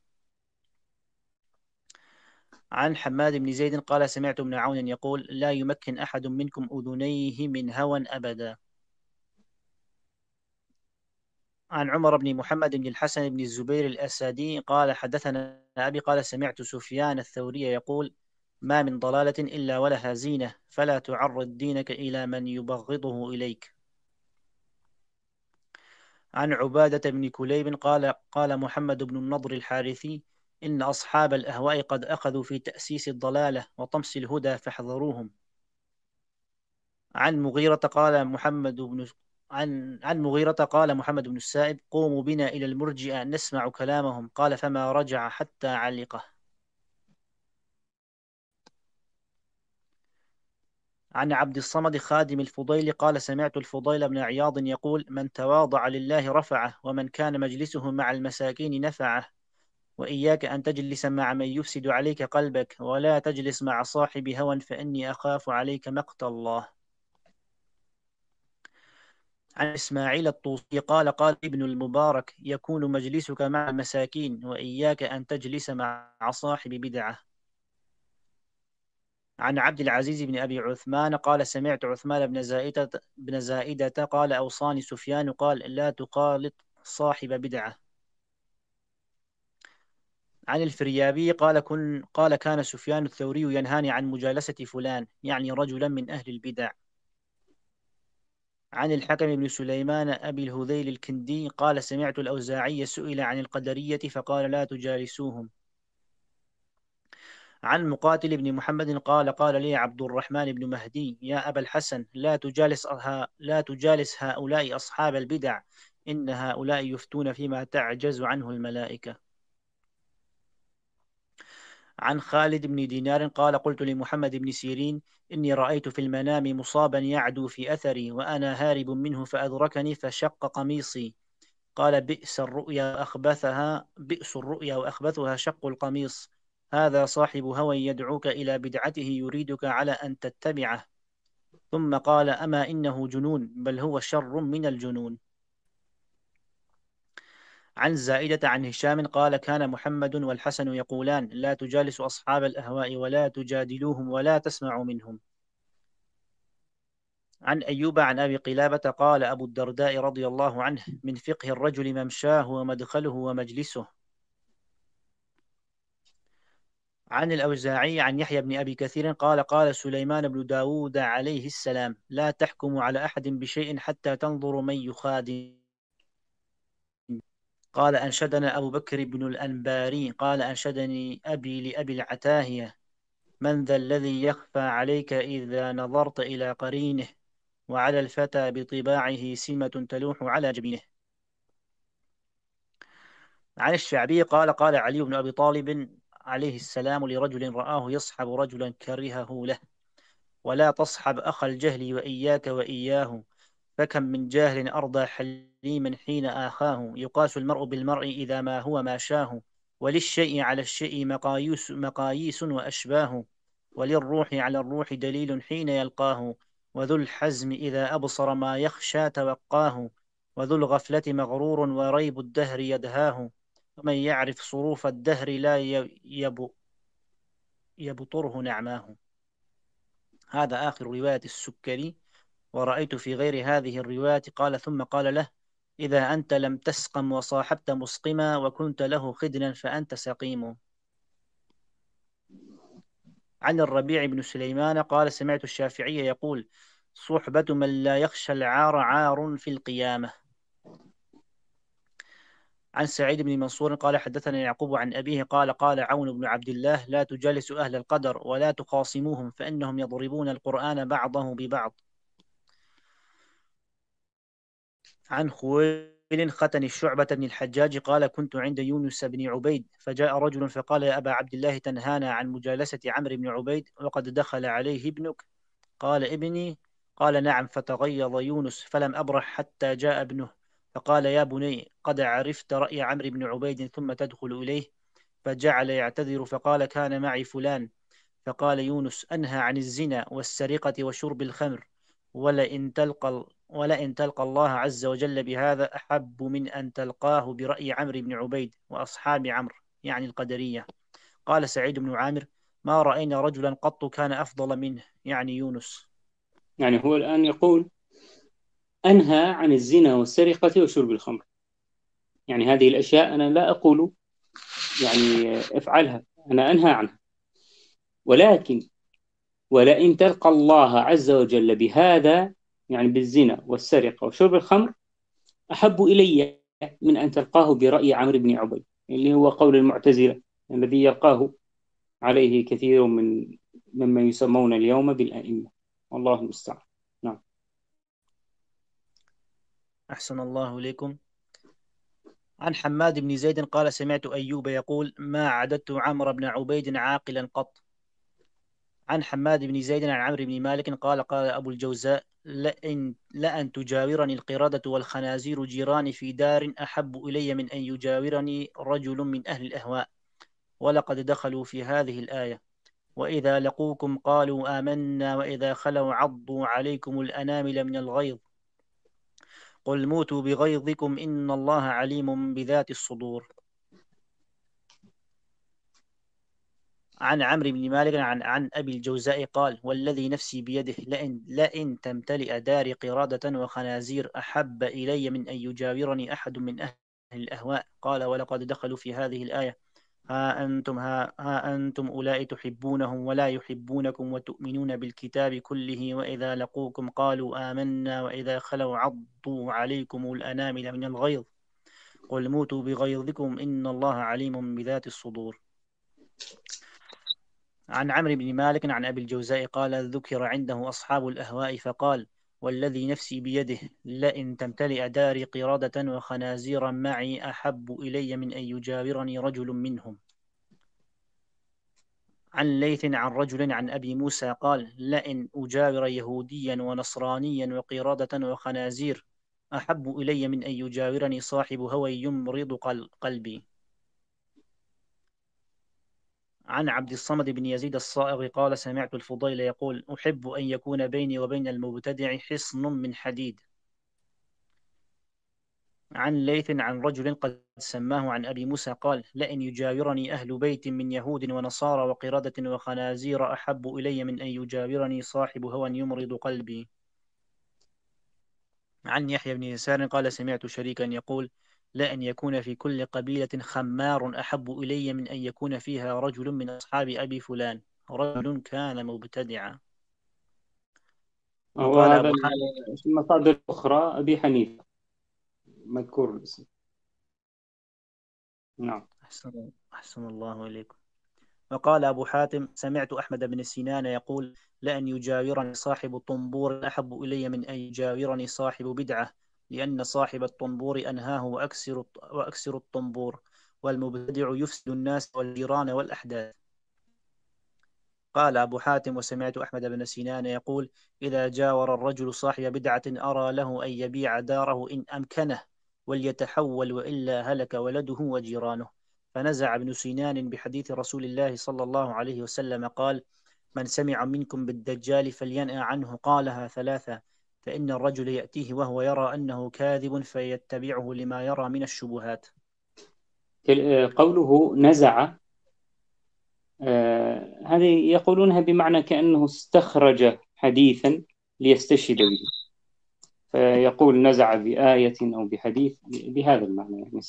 عن حماد بن زيد قال سمعت ابن عون يقول لا يمكن أحد منكم أذنيه من هوى أبدا. عن عمر بن محمد بن الحسن بن الزبير الأسدي قال حدثنا أبي قال سمعت سفيان الثوري يقول ما من ضلالة إلا ولها زينة فلا تعرض دينك إلى من يبغضه إليك. عن عبادة بن كليب قال قال محمد بن النضر الحارثي إن أصحاب الأهواء قد أخذوا في تأسيس الضلالة وطمس الهدى فاحذروهم. عن مغيرة قال محمد بن عن عن مغيرة قال محمد بن السائب قوموا بنا إلى المرجئة نسمع كلامهم قال فما رجع حتى علقه. عن عبد الصمد خادم الفضيل قال سمعت الفضيل بن عياض يقول من تواضع لله رفعه ومن كان مجلسه مع المساكين نفعه، وإياك أن تجلس مع من يفسد عليك قلبك ولا تجلس مع صاحب هوى فإني أخاف عليك مقت الله. عن إسماعيل الطوسي قال قال ابن المبارك يكون مجلسك مع المساكين وإياك أن تجلس مع صاحب بدعة. عن عبد العزيز بن أبي عثمان قال سمعت عثمان بن زائدة, بن زائدة قال أوصاني سفيان قال لا تخالط صاحب بدعة. عن الفريابي قال كن قال كان سفيان الثوري ينهاني عن مجالسة فلان، يعني رجلا من أهل البدع. عن الحكم بن سليمان أبي الهذيل الكندي قال سمعت الأوزاعي سئل عن القدرية فقال لا تجالسوهم. عن مقاتل بن محمد قال قال لي عبد الرحمن بن مهدي يا أبا الحسن لا تجالس لا تجالس هؤلاء أصحاب البدع إن هؤلاء يفتون فيما تعجز عنه الملائكة. عن خالد بن دينار قال قلت لمحمد بن سيرين إني رأيت في المنام مصابا يعدو في أثري وأنا هارب منه فأدركني فشق قميصي. قال بئس الرؤيا أخبثها بئس الرؤيا وأخبثها شق القميص. هذا صاحب هوى يدعوك إلى بدعته يريدك على أن تتبعه. ثم قال أما إنه جنون بل هو شر من الجنون. عن زائدة عن هشام قال كان محمد والحسن يقولان لا تجالس أصحاب الأهواء ولا تجادلوهم ولا تسمعوا منهم. عن أيوب عن أبي قلابة قال أبو الدرداء رضي الله عنه من فقه الرجل ممشاه ومدخله ومجلسه. عن الأوزاعي عن يحيى بن أبي كثير قال قال سليمان بن داود عليه السلام لا تحكموا على أحد بشيء حتى تنظروا من يخادم. قال أنشدنا أبو بكر بن الأنباري قال أنشدني أبي لأبي العتاهية من ذا الذي يخفى عليك إذا نظرت إلى قرينه وعلى الفتى بطباعه سمة تلوح على جبينه. عن الشعبي قال قال علي بن أبي طالب عليه السلام لرجل رآه يصحب رجلا كرهه له ولا تصحب أخ الجهل وإياك وإياه فكم من جاهل أرضى حليما حين آخاه يقاس المرء بالمرء إذا ما هو ما شاه وللشيء على الشيء مقاييس, مقاييس وأشباه وللروح على الروح دليل حين يلقاه وذو الحزم إذا أبصر ما يخشى توقاه وذو الغفلة مغرور وريب الدهر يدهاه ومن يعرف صروف الدهر لا يب يبطره نعماه. هذا آخر رواية السكري. ورأيت في غير هذه الرواية قال ثم قال له إذا أنت لم تسقم وصاحبت مسقما وكنت له خدنا فأنت سقيم. عن الربيع بن سليمان قال سمعت الشافعي يقول صحبة من لا يخشى العار عار في القيامة. عن سعيد بن منصور قال حدثنا يعقوب عن أبيه قال قال عون بن عبد الله لا تجالس أهل القدر ولا تخاصموهم فإنهم يضربون القرآن بعضه ببعض. عن خويل ختن الشعبة بن الحجاج قال كنت عند يونس بن عبيد فجاء رجل فقال يا أبا عبد الله تنهانا عن مجالسة عمرو بن عبيد وقد دخل عليه ابنك. قال ابني؟ قال نعم. فتغيظ يونس فلم أبرح حتى جاء ابنه فقال يا بني قد عرفت رأي عمرو بن عبيد ثم تدخل إليه. فجعل يعتذر فقال كان معي فلان. فقال يونس أنهى عن الزنا والسرقة وشرب الخمر ولئن تلقى ولئن تلقى الله عز وجل بهذا أحب من أن تلقاه برأي عمرو بن عبيد وأصحاب عمرو يعني القدرية. قال سعيد بن عامر ما رأينا رجلا قط كان أفضل منه يعني يونس. يعني هو الآن يقول أنهى عن الزنا والسرقة وشرب الخمر، يعني هذه الأشياء أنا لا أقول يعني افعلها، أنا أنهى عنها، ولكن ولئن تلقى الله عز وجل بهذا يعني بالزنا والسرقة وشرب الخمر أحب إلي من أن تلقاه برأي عمرو بن عبيد اللي هو قول المعتزلة الذي يلقاه عليه كثير من ممن يسمون اليوم بالأئمة، والله المستعان. نعم. أحسن الله إليكم. عن حماد بن زيد قال سمعت أيوب يقول ما عددت عمرو بن عبيد عاقلا قط. عن حماد بن زيد عن عمرو بن مالك قال قال أبو الجوزاء لأن, لأن تجاورني القردة والخنازير جيراني في دار أحب إلي من أن يجاورني رجل من أهل الأهواء. ولقد دخلوا في هذه الآية وإذا لقوكم قالوا آمنا وإذا خلوا عضوا عليكم الأنامل من الغيظ قل موتوا بغيظكم إن الله عليم بذات الصدور. عن عمرو بن مالك عن عن أبي الجوزاء قال والذي نفسي بيده لئن, لئن تمتلئ دار قرادة وخنازير أحب إلي من أن يجاورني أحد من أهل الأهواء. قال ولقد دخلوا في هذه الآية ها أنتم, ها, ها أنتم أولئك تحبونهم ولا يحبونكم وتؤمنون بالكتاب كله وإذا لقوكم قالوا آمنا وإذا خلوا عضوا عليكم الأنامل من الغيظ قل موتوا بغيظكم إن الله عليم بذات الصدور. عن عمرو بن مالك عن أبي الجوزاء قال ذكر عنده أصحاب الأهواء فقال والذي نفسي بيده لئن تمتلئ داري قرادة وخنازيرا معي أحب إلي من أن يجاورني رجل منهم. عن ليث عن رجل عن أبي موسى قال لئن أجاور يهوديا ونصرانيا وقردة وخنازير أحب إلي من أن يجاورني صاحب هوى يمرض قلبي. عن عبد الصمد بن يزيد الصائغ قال سمعت الفضيل يقول أحب أن يكون بيني وبين المبتدع حصن من حديد. عن ليث عن رجل قد سماه عن أبي موسى قال لئن يجاورني أهل بيت من يهود ونصارى وقردة وخنازير أحب إلي من أن يجاورني صاحب هوى يمرض قلبي. عن يحيى بن يسار قال سمعت شريكا يقول لأن يكون في كل قبيلة خمار أحب إلي من أن يكون فيها رجل من أصحاب أبي فلان رجل كان مبتدعا. وقال وهذا أبو حامد في المصادر الأخرى أبي حنيفة مذكور الاسم. نعم. أحسن, أحسن الله إليكم. وقال أبو حاتم سمعت أحمد بن سنان يقول لأن يجاورني صاحب الطنبور أحب إلي من أن يجاورني صاحب بدعة لأن صاحب الطنبور أنهاه وأكسر, وأكسر الطنبور والمبتدع يفسد الناس والجيران والأحداث. قال أبو حاتم وسمعت أحمد بن سنان يقول إذا جاور الرجل صاحب بدعة أرى له أن يبيع داره إن أمكنه وليتحول وإلا هلك ولده وجيرانه. فنزع ابن سنان بحديث رسول الله صلى الله عليه وسلم قال من سمع منكم بالدجال فلينأ عنه قالها ثلاثة فإن الرجل يأتيه وهو يرى أنه كاذب فيتبعه لما يرى من الشبهات. قوله نزع آه هذه يقولونها بمعنى كأنه استخرج حديثا ليستشهد به، فيقول نزع بآية أو بحديث بهذا المعنى، يعني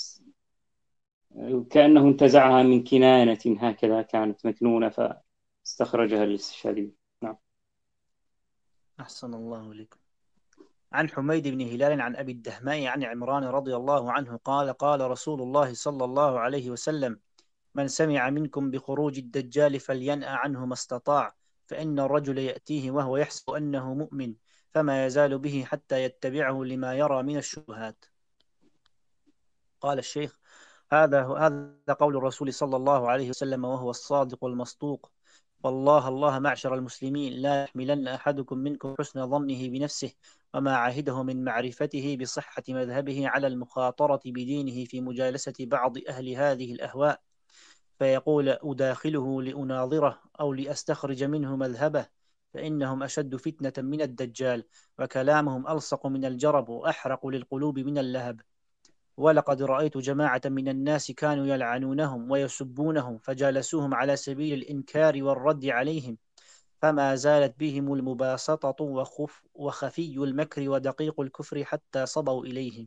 كأنه انتزعها من كنانة هكذا كانت مكنونة فاستخرجها للاستشهاد به. نعم. أحسن الله لكم. عن حميد بن هلال عن أبي الدهماء عن عمران رضي الله عنه قال قال رسول الله صلى الله عليه وسلم من سمع منكم بخروج الدجال فلينأ عنه ما استطاع فإن الرجل يأتيه وهو يحسب أنه مؤمن فما يزال به حتى يتبعه لما يرى من الشبهات. قال الشيخ هذا هذا قول الرسول صلى الله عليه وسلم وهو الصادق المصدوق. والله الله معشر المسلمين لا يحملن أحدكم منكم حسن ظنه بنفسه وما عهده من معرفته بصحة مذهبه على المخاطرة بدينه في مجالسة بعض أهل هذه الأهواء فيقول أداخله لأناظره أو لأستخرج منه مذهبه فإنهم أشد فتنة من الدجال وكلامهم ألصق من الجرب وأحرق للقلوب من اللهب. ولقد رأيت جماعة من الناس كانوا يلعنونهم ويسبونهم فجالسوهم على سبيل الإنكار والرد عليهم فما زالت بهم المباسطة وخف وخفي المكر ودقيق الكفر حتى صبوا إليهم.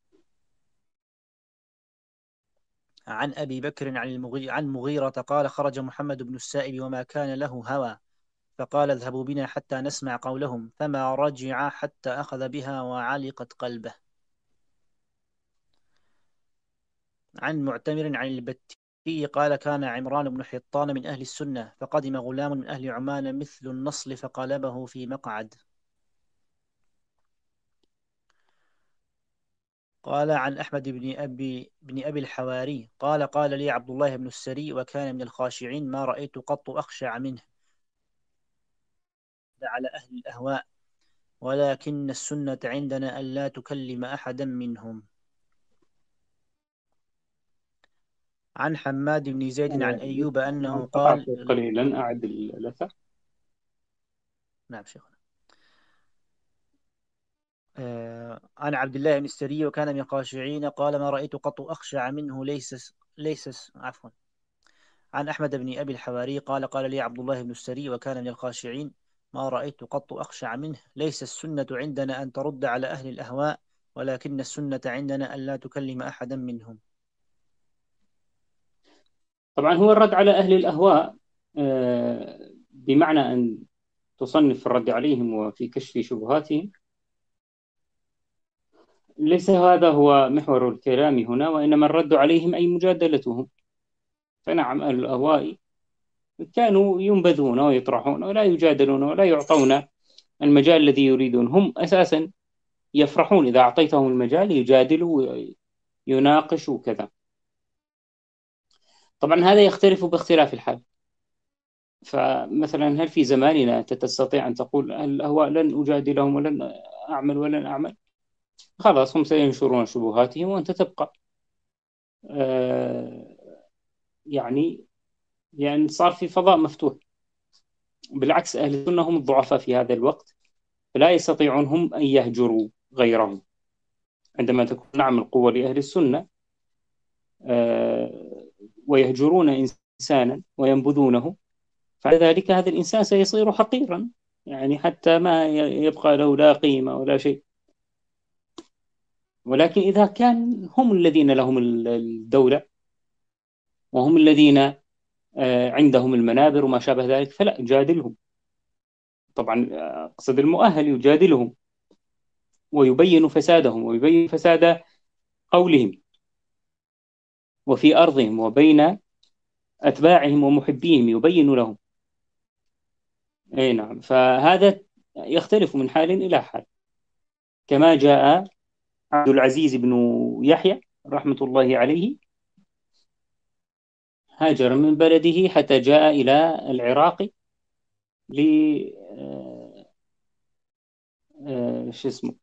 عن أبي بكر عن, المغي... عن مغيرة قال خرج محمد بن السائب وما كان له هوى فقال اذهبوا بنا حتى نسمع قولهم فما رجع حتى أخذ بها وعلقت قلبه. عن معتمر عن البتي قال كان عمران بن حطان من أهل السنة فقدم غلام من أهل عمان مثل النصل فقلبه في مقعد. قال عن أحمد بن أبي, بن أبي الحواري قال قال لي عبد الله بن السري وكان من الخاشعين ما رأيت قط أخشع منه على أهل الأهواء ولكن السنة عندنا أن لا تكلم أحدا منهم. عن حماد بن زيد عن أيوب أنه قال قليلا أعد الأثر. نعم شيخنا. آه عن عبد الله بن السري وكان من الخاشعين قال ما رأيت قط أخشع منه ليس ليس عفوا. عن أحمد بن أبي الحواري قال قال لي عبد الله بن السري وكان من الخاشعين ما رأيت قط أخشع منه ليس السنة عندنا أن ترد على أهل الأهواء ولكن السنة عندنا أن لا تكلم أحدا منهم. طبعا هو الرد على أهل الأهواء بمعنى أن تصنف الرد عليهم وفي كشف شبهاتهم، ليس هذا هو محور الكلام هنا، وإنما الرد عليهم أي مجادلتهم. فنعم أهل الأهواء كانوا ينبذون ويطرحون ولا يجادلون ولا يعطون المجال الذي يريدون. هم أساسا يفرحون إذا أعطيتهم المجال يجادلوا ويناقشوا كذا. طبعا هذا يختلف باختلاف الحال. فمثلا هل في زماننا أنت تستطيع أن تقول الأهواء لن أجادلهم ولن أعمل ولن أعمل؟ خلاص هم سينشرون شبهاتهم وأنت تبقى. آه يعني يعني صار في فضاء مفتوح. بالعكس أهل السنة هم الضعفاء في هذا الوقت، فلا يستطيعون هم أن يهجروا غيرهم. عندما تكون نعم القوة لأهل السنة آه ويهجرون إنسانا وينبذونه، فلذلك هذا الإنسان سيصير حقيرا، يعني حتى ما يبقى له لا قيمة ولا شيء. ولكن إذا كان هم الذين لهم الدولة وهم الذين عندهم المنابر وما شابه ذلك فلا جادلهم. طبعا أقصد المؤهل يجادلهم ويبين فسادهم ويبين فساد قولهم وفي أرضهم وبين أتباعهم ومحبيهم، يبين لهم. أي نعم، فهذا يختلف من حال إلى حال، كما جاء عبد العزيز بن يحيى رحمة الله عليه هاجر من بلده حتى جاء إلى العراق ل شو اسمه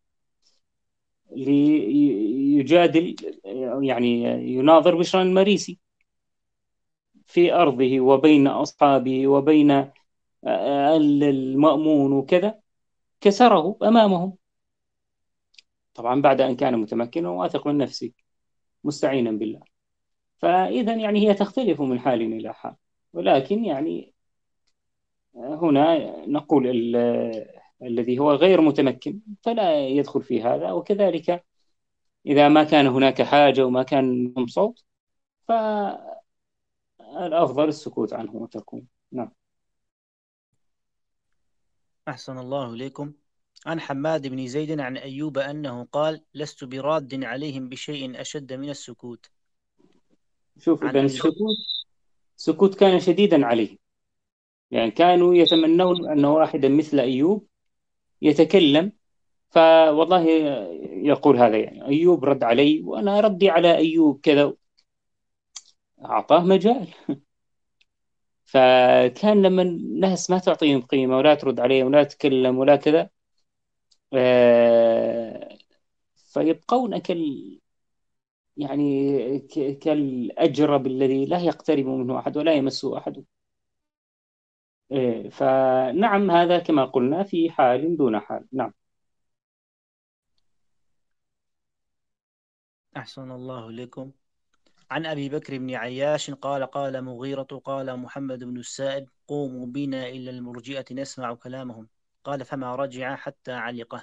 ليجادل، يعني يناظر بشرا المريسي في أرضه وبين أصحابه وبين المأمون وكذا، كسره أمامهم. طبعا بعد أن كان متمكنا وواثق من نفسه مستعينا بالله. فإذا يعني هي تختلف من حال إلى حال، ولكن يعني هنا نقول الذي هو غير متمكن فلا يدخل في هذا، وكذلك إذا ما كان هناك حاجة وما كان لهم صوت فالأفضل السكوت عنه وتركه. نعم. أحسن الله إليكم. عن حماد بن زيد عن أيوب أنه قال: لست براد عليهم بشيء أشد من السكوت. شوف إذا السكوت سكوت كان شديدا عليه، يعني كانوا يتمنون أن واحدا مثل أيوب يتكلم، فوالله يقول هذا يعني أيوب رد علي وأنا ردي على أيوب كذا، أعطاه مجال. فكان لما الناس ما تعطيهم قيمة ولا ترد عليهم ولا تتكلم ولا كذا فيبقون كال يعني كالأجرب الذي لا يقترب منه أحد ولا يمسه أحد. فنعم هذا كما قلنا في حال دون حال. نعم. أحسن الله إليكم. عن أبي بكر بن عياش قال: قال مغيرة قال محمد بن السائب: قوموا بنا إلى المرجئة نسمع كلامهم. قال: فما رجع حتى علقه.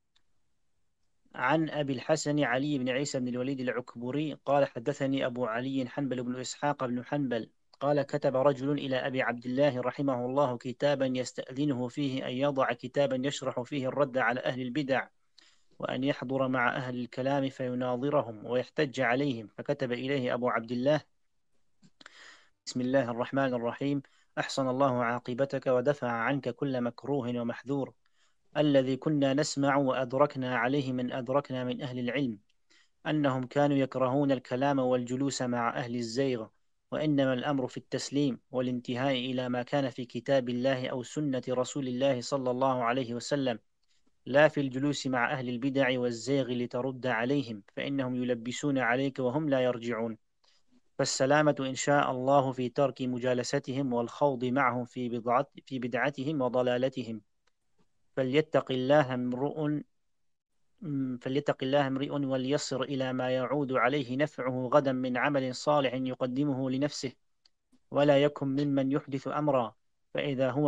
عن أبي الحسن علي بن عيسى بن الوليد العكبري قال: حدثني أبو علي حنبل بن إسحاق بن حنبل قال: كتب رجل إلى أبي عبد الله رحمه الله كتابا يستأذنه فيه أن يضع كتابا يشرح فيه الرد على أهل البدع، وأن يحضر مع أهل الكلام فيناظرهم ويحتج عليهم. فكتب إليه أبو عبد الله: بسم الله الرحمن الرحيم. أحسن الله عاقبتك ودفع عنك كل مكروه ومحذور، الذي كنا نسمع وأدركنا عليه من أدركنا من أهل العلم، أنهم كانوا يكرهون الكلام والجلوس مع أهل الزيغ، وإنما الأمر في التسليم والانتهاء إلى ما كان في كتاب الله أو سنة رسول الله صلى الله عليه وسلم، لا في الجلوس مع أهل البدع والزيغ لترد عليهم، فإنهم يلبسون عليك وهم لا يرجعون. فالسلامة إن شاء الله في ترك مجالستهم والخوض معهم في بضعت في بدعتهم وضلالتهم. فليتق الله امرؤ فليتق الله امرئ وليصر إلى ما يعود عليه نفعه غدا من عمل صالح يقدمه لنفسه، ولا يكن ممن يحدث أمرا فإذا هو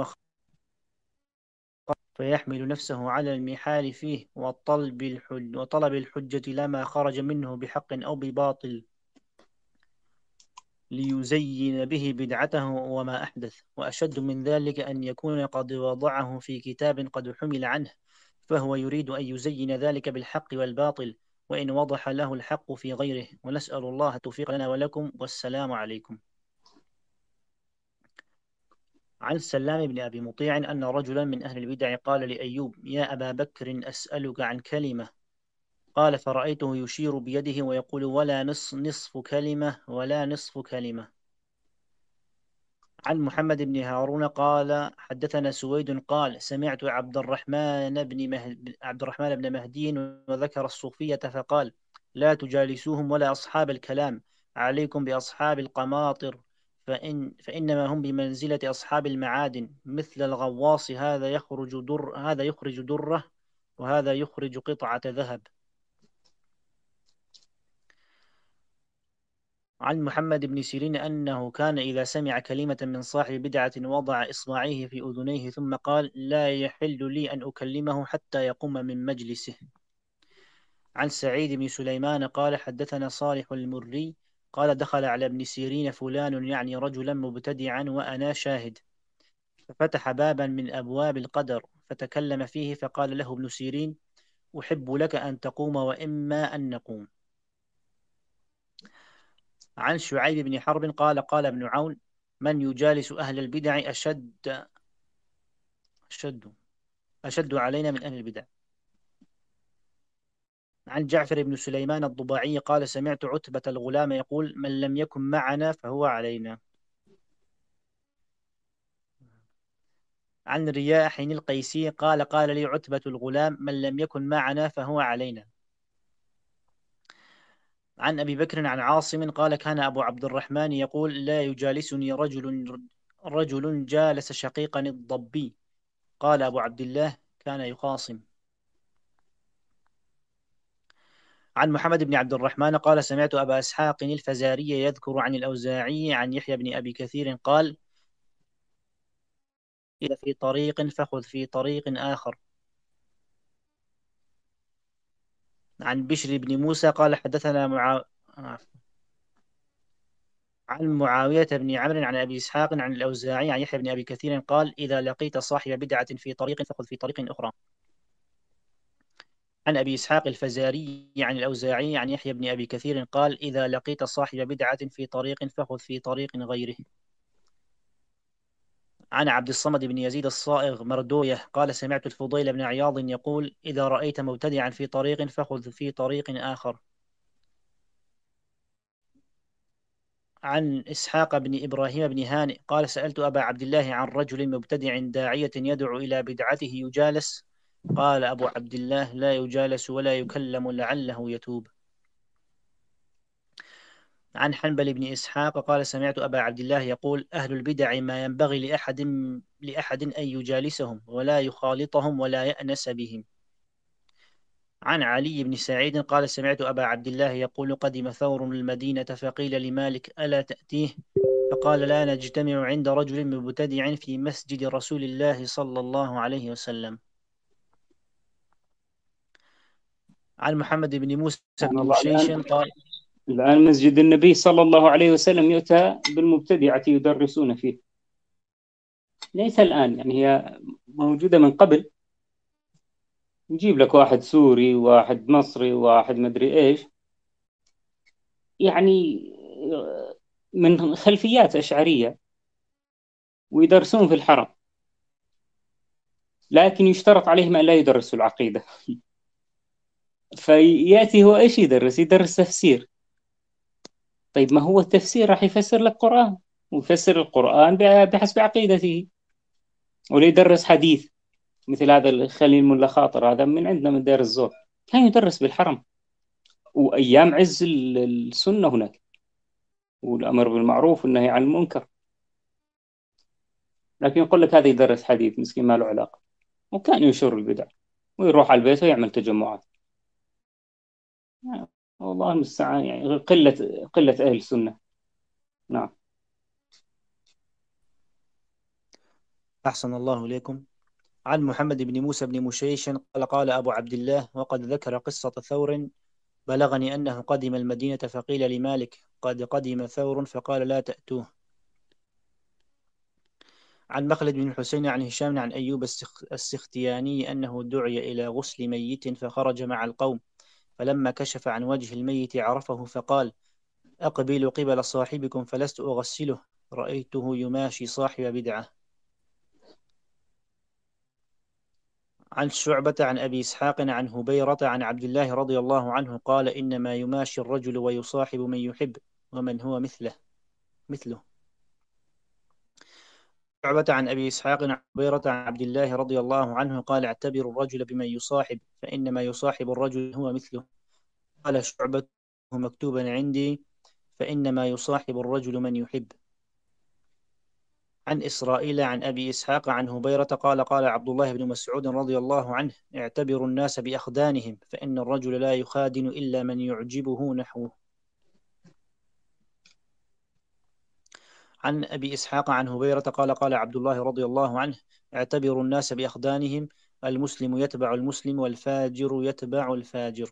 فيحمل نفسه على المحال فيه وطلب الحج وطلب الحجة لما خرج منه بحق أو بباطل، ليزين به بدعته وما أحدث. وأشد من ذلك أن يكون قد وضعه في كتاب قد حمل عنه، فهو يريد أن يزين ذلك بالحق والباطل، وإن وضح له الحق في غيره. ونسأل الله التوفيق لنا ولكم، والسلام عليكم. عن سلام بن أبي مطيع أن رجلا من أهل البدع قال لأيوب: يا أبا بكر أسألك عن كلمة. قال: فرأيته يشير بيده ويقول: ولا نصف, نصف كلمة ولا نصف كلمة. عن محمد بن هارون قال حدثنا سويد قال سمعت عبد الرحمن بن مهد عبد الرحمن بن مهدي وذكر الصوفية فقال لا تجالسوهم ولا أصحاب الكلام، عليكم بأصحاب القماطر فإن فإنما هم بمنزلة أصحاب المعادن، مثل الغواص هذا يخرج در هذا يخرج دره وهذا يخرج قطعة ذهب. عن محمد بن سيرين أنه كان إذا سمع كلمة من صاحب بدعة وضع إصبعيه في أذنيه ثم قال لا يحل لي أن أكلمه حتى يقوم من مجلسه. عن سعيد بن سليمان قال حدثنا صالح المري قال دخل على ابن سيرين فلان يعني رجلا مبتدعا وأنا شاهد، ففتح بابا من أبواب القدر فتكلم فيه فقال له ابن سيرين أحب لك أن تقوم وإما أن نقوم. عن شعيب بن حرب قال قال ابن عون من يجالس أهل البدع أشد أشد أشد علينا من أهل البدع. عن جعفر بن سليمان الضباعي قال سمعت عتبة الغلام يقول من لم يكن معنا فهو علينا. عن رياح القيسي قال قال لي عتبة الغلام من لم يكن معنا فهو علينا. عن أبي بكر عن عاصم قال كان أبو عبد الرحمن يقول لا يجالسني رجل رجل جالس شقيقا الضبي. قال أبو عبد الله كان يخاصم. عن محمد بن عبد الرحمن قال سمعت أبا إسحاق الفزاري يذكر عن الأوزاعي عن يحيى بن أبي كثير قال إذا في طريق فخذ في طريق آخر. عن بشر بن موسى قال حدثنا معا... عن معاوية بن عمرو عن أبي إسحاق عن الأوزاعي عن يحيى بن أبي كثير قال إذا لقيت صاحب بدعة في طريق فخذ في طريق أخرى. عن أبي إسحاق الفزاري عن الأوزاعي عن يحيى بن أبي كثير قال إذا لقيت صاحب بدعة في طريق فخذ في طريق غيره. عن عبد الصمد بن يزيد الصائغ مردوية قال سمعت الفضيل بن عياض يقول إذا رأيت مبتدعا في طريق فخذ في طريق آخر. عن إسحاق بن إبراهيم بن هانئ قال سألت أبا عبد الله عن رجل مبتدع داعية يدعو إلى بدعته يجالس؟ قال أبو عبد الله لا يجالس ولا يكلم لعله يتوب. عن حنبل بن إسحاق قال سمعت أبا عبد الله يقول أهل البدع ما ينبغي لأحد لأحد أن يجالسهم ولا يخالطهم ولا يأنس بهم. عن علي بن سعيد قال سمعت أبا عبد الله يقول قدم ثور المدينة فقيل لمالك ألا تأتيه؟ فقال لا نجتمع عند رجل مبتدع في مسجد رسول الله صلى الله عليه وسلم. عن محمد بن موسى بن مشيش قال الآن مسجد النبي صلى الله عليه وسلم يؤتى بالمبتدعة يدرسون فيه، ليس الآن، يعني هي موجودة من قبل. نجيب لك واحد سوري واحد مصري واحد مدري إيش، يعني من خلفيات أشعرية، ويدرسون في الحرم، لكن يشترط عليهم أن لا يدرسوا العقيدة. فيأتي هو إيش يدرس؟ يدرس تفسير. طيب ما هو التفسير راح يفسر لك قرآن، ويفسر القرآن بحسب عقيدته، ولا يدرس حديث مثل هذا الخليل ملا خاطر، هذا من عندنا من دير الزور، كان يدرس بالحرم وأيام عز السنة هناك، والأمر بالمعروف والنهي عن المنكر، لكن يقول لك هذا يدرس حديث، مسكين ما له علاقة. وكان ينشر البدع ويروح على البيت ويعمل تجمعات. والله المستعان، يعني قلة قلة أهل السنة. نعم. أحسن الله إليكم. عن محمد بن موسى بن مشيش قال قال أبو عبد الله وقد ذكر قصة ثور بلغني أنه قدم المدينة فقيل لمالك قد قدم ثور فقال لا تأتوه. عن مخلد بن الحسين عن هشام عن أيوب السختياني أنه دعي إلى غسل ميت فخرج مع القوم، فلما كشف عن وجه الميت عرفه فقال أقبلوا قبل صاحبكم فلست أغسله، رأيته يماشي صاحب بدعة. عن شعبة عن أبي إسحاق عن هبيرة عن عبد الله رضي الله عنه قال إنما يماشي الرجل ويصاحب من يحب ومن هو مثله مثله شعبة عن أبي إسحاق عن عبيرة عن عبد الله رضي الله عنه قال اعتبروا الرجل بمن يصاحب فإنما يصاحب الرجل هو مثله. قال شعبة مكتوبا عندي فإنما يصاحب الرجل من يحب. عن إسرائيل عن أبي إسحاق عن هبيرة قال قال عبد الله بن مسعود رضي الله عنه اعتبروا الناس بأخدانهم فإن الرجل لا يخادن إلا من يعجبه نحوه. عن أبي إسحاق عن هبيرة قال قال عبد الله رضي الله عنه اعتبروا الناس بأخدانهم المسلم يتبع المسلم والفاجر يتبع الفاجر.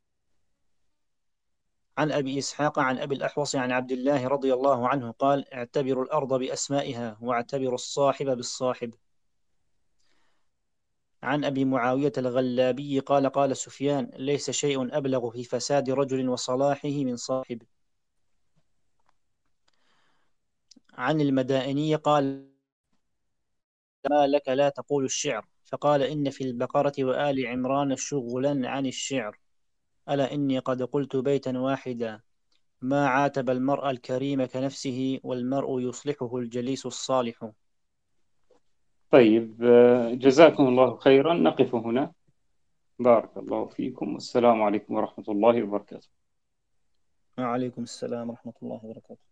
عن أبي إسحاق عن أبي الأحوص عن عبد الله رضي الله عنه قال اعتبروا الأرض بأسمائها واعتبروا الصاحب بالصاحب. عن أبي معاوية الغلابي قال قال سفيان ليس شيء أبلغ في فساد رجل وصلاحه من صاحب. عن المدائني قال ما لك لا تقول الشعر فقال إن في البقرة وآل عمران شغلا عن الشعر ألا إني قد قلت بيتا واحدا ما عاتب المرء الكريم كنفسه والمرء يصلحه الجليس الصالح. طيب، جزاكم الله خيرا. نقف هنا. بارك الله فيكم، والسلام عليكم ورحمة الله وبركاته. وعليكم السلام ورحمة الله وبركاته.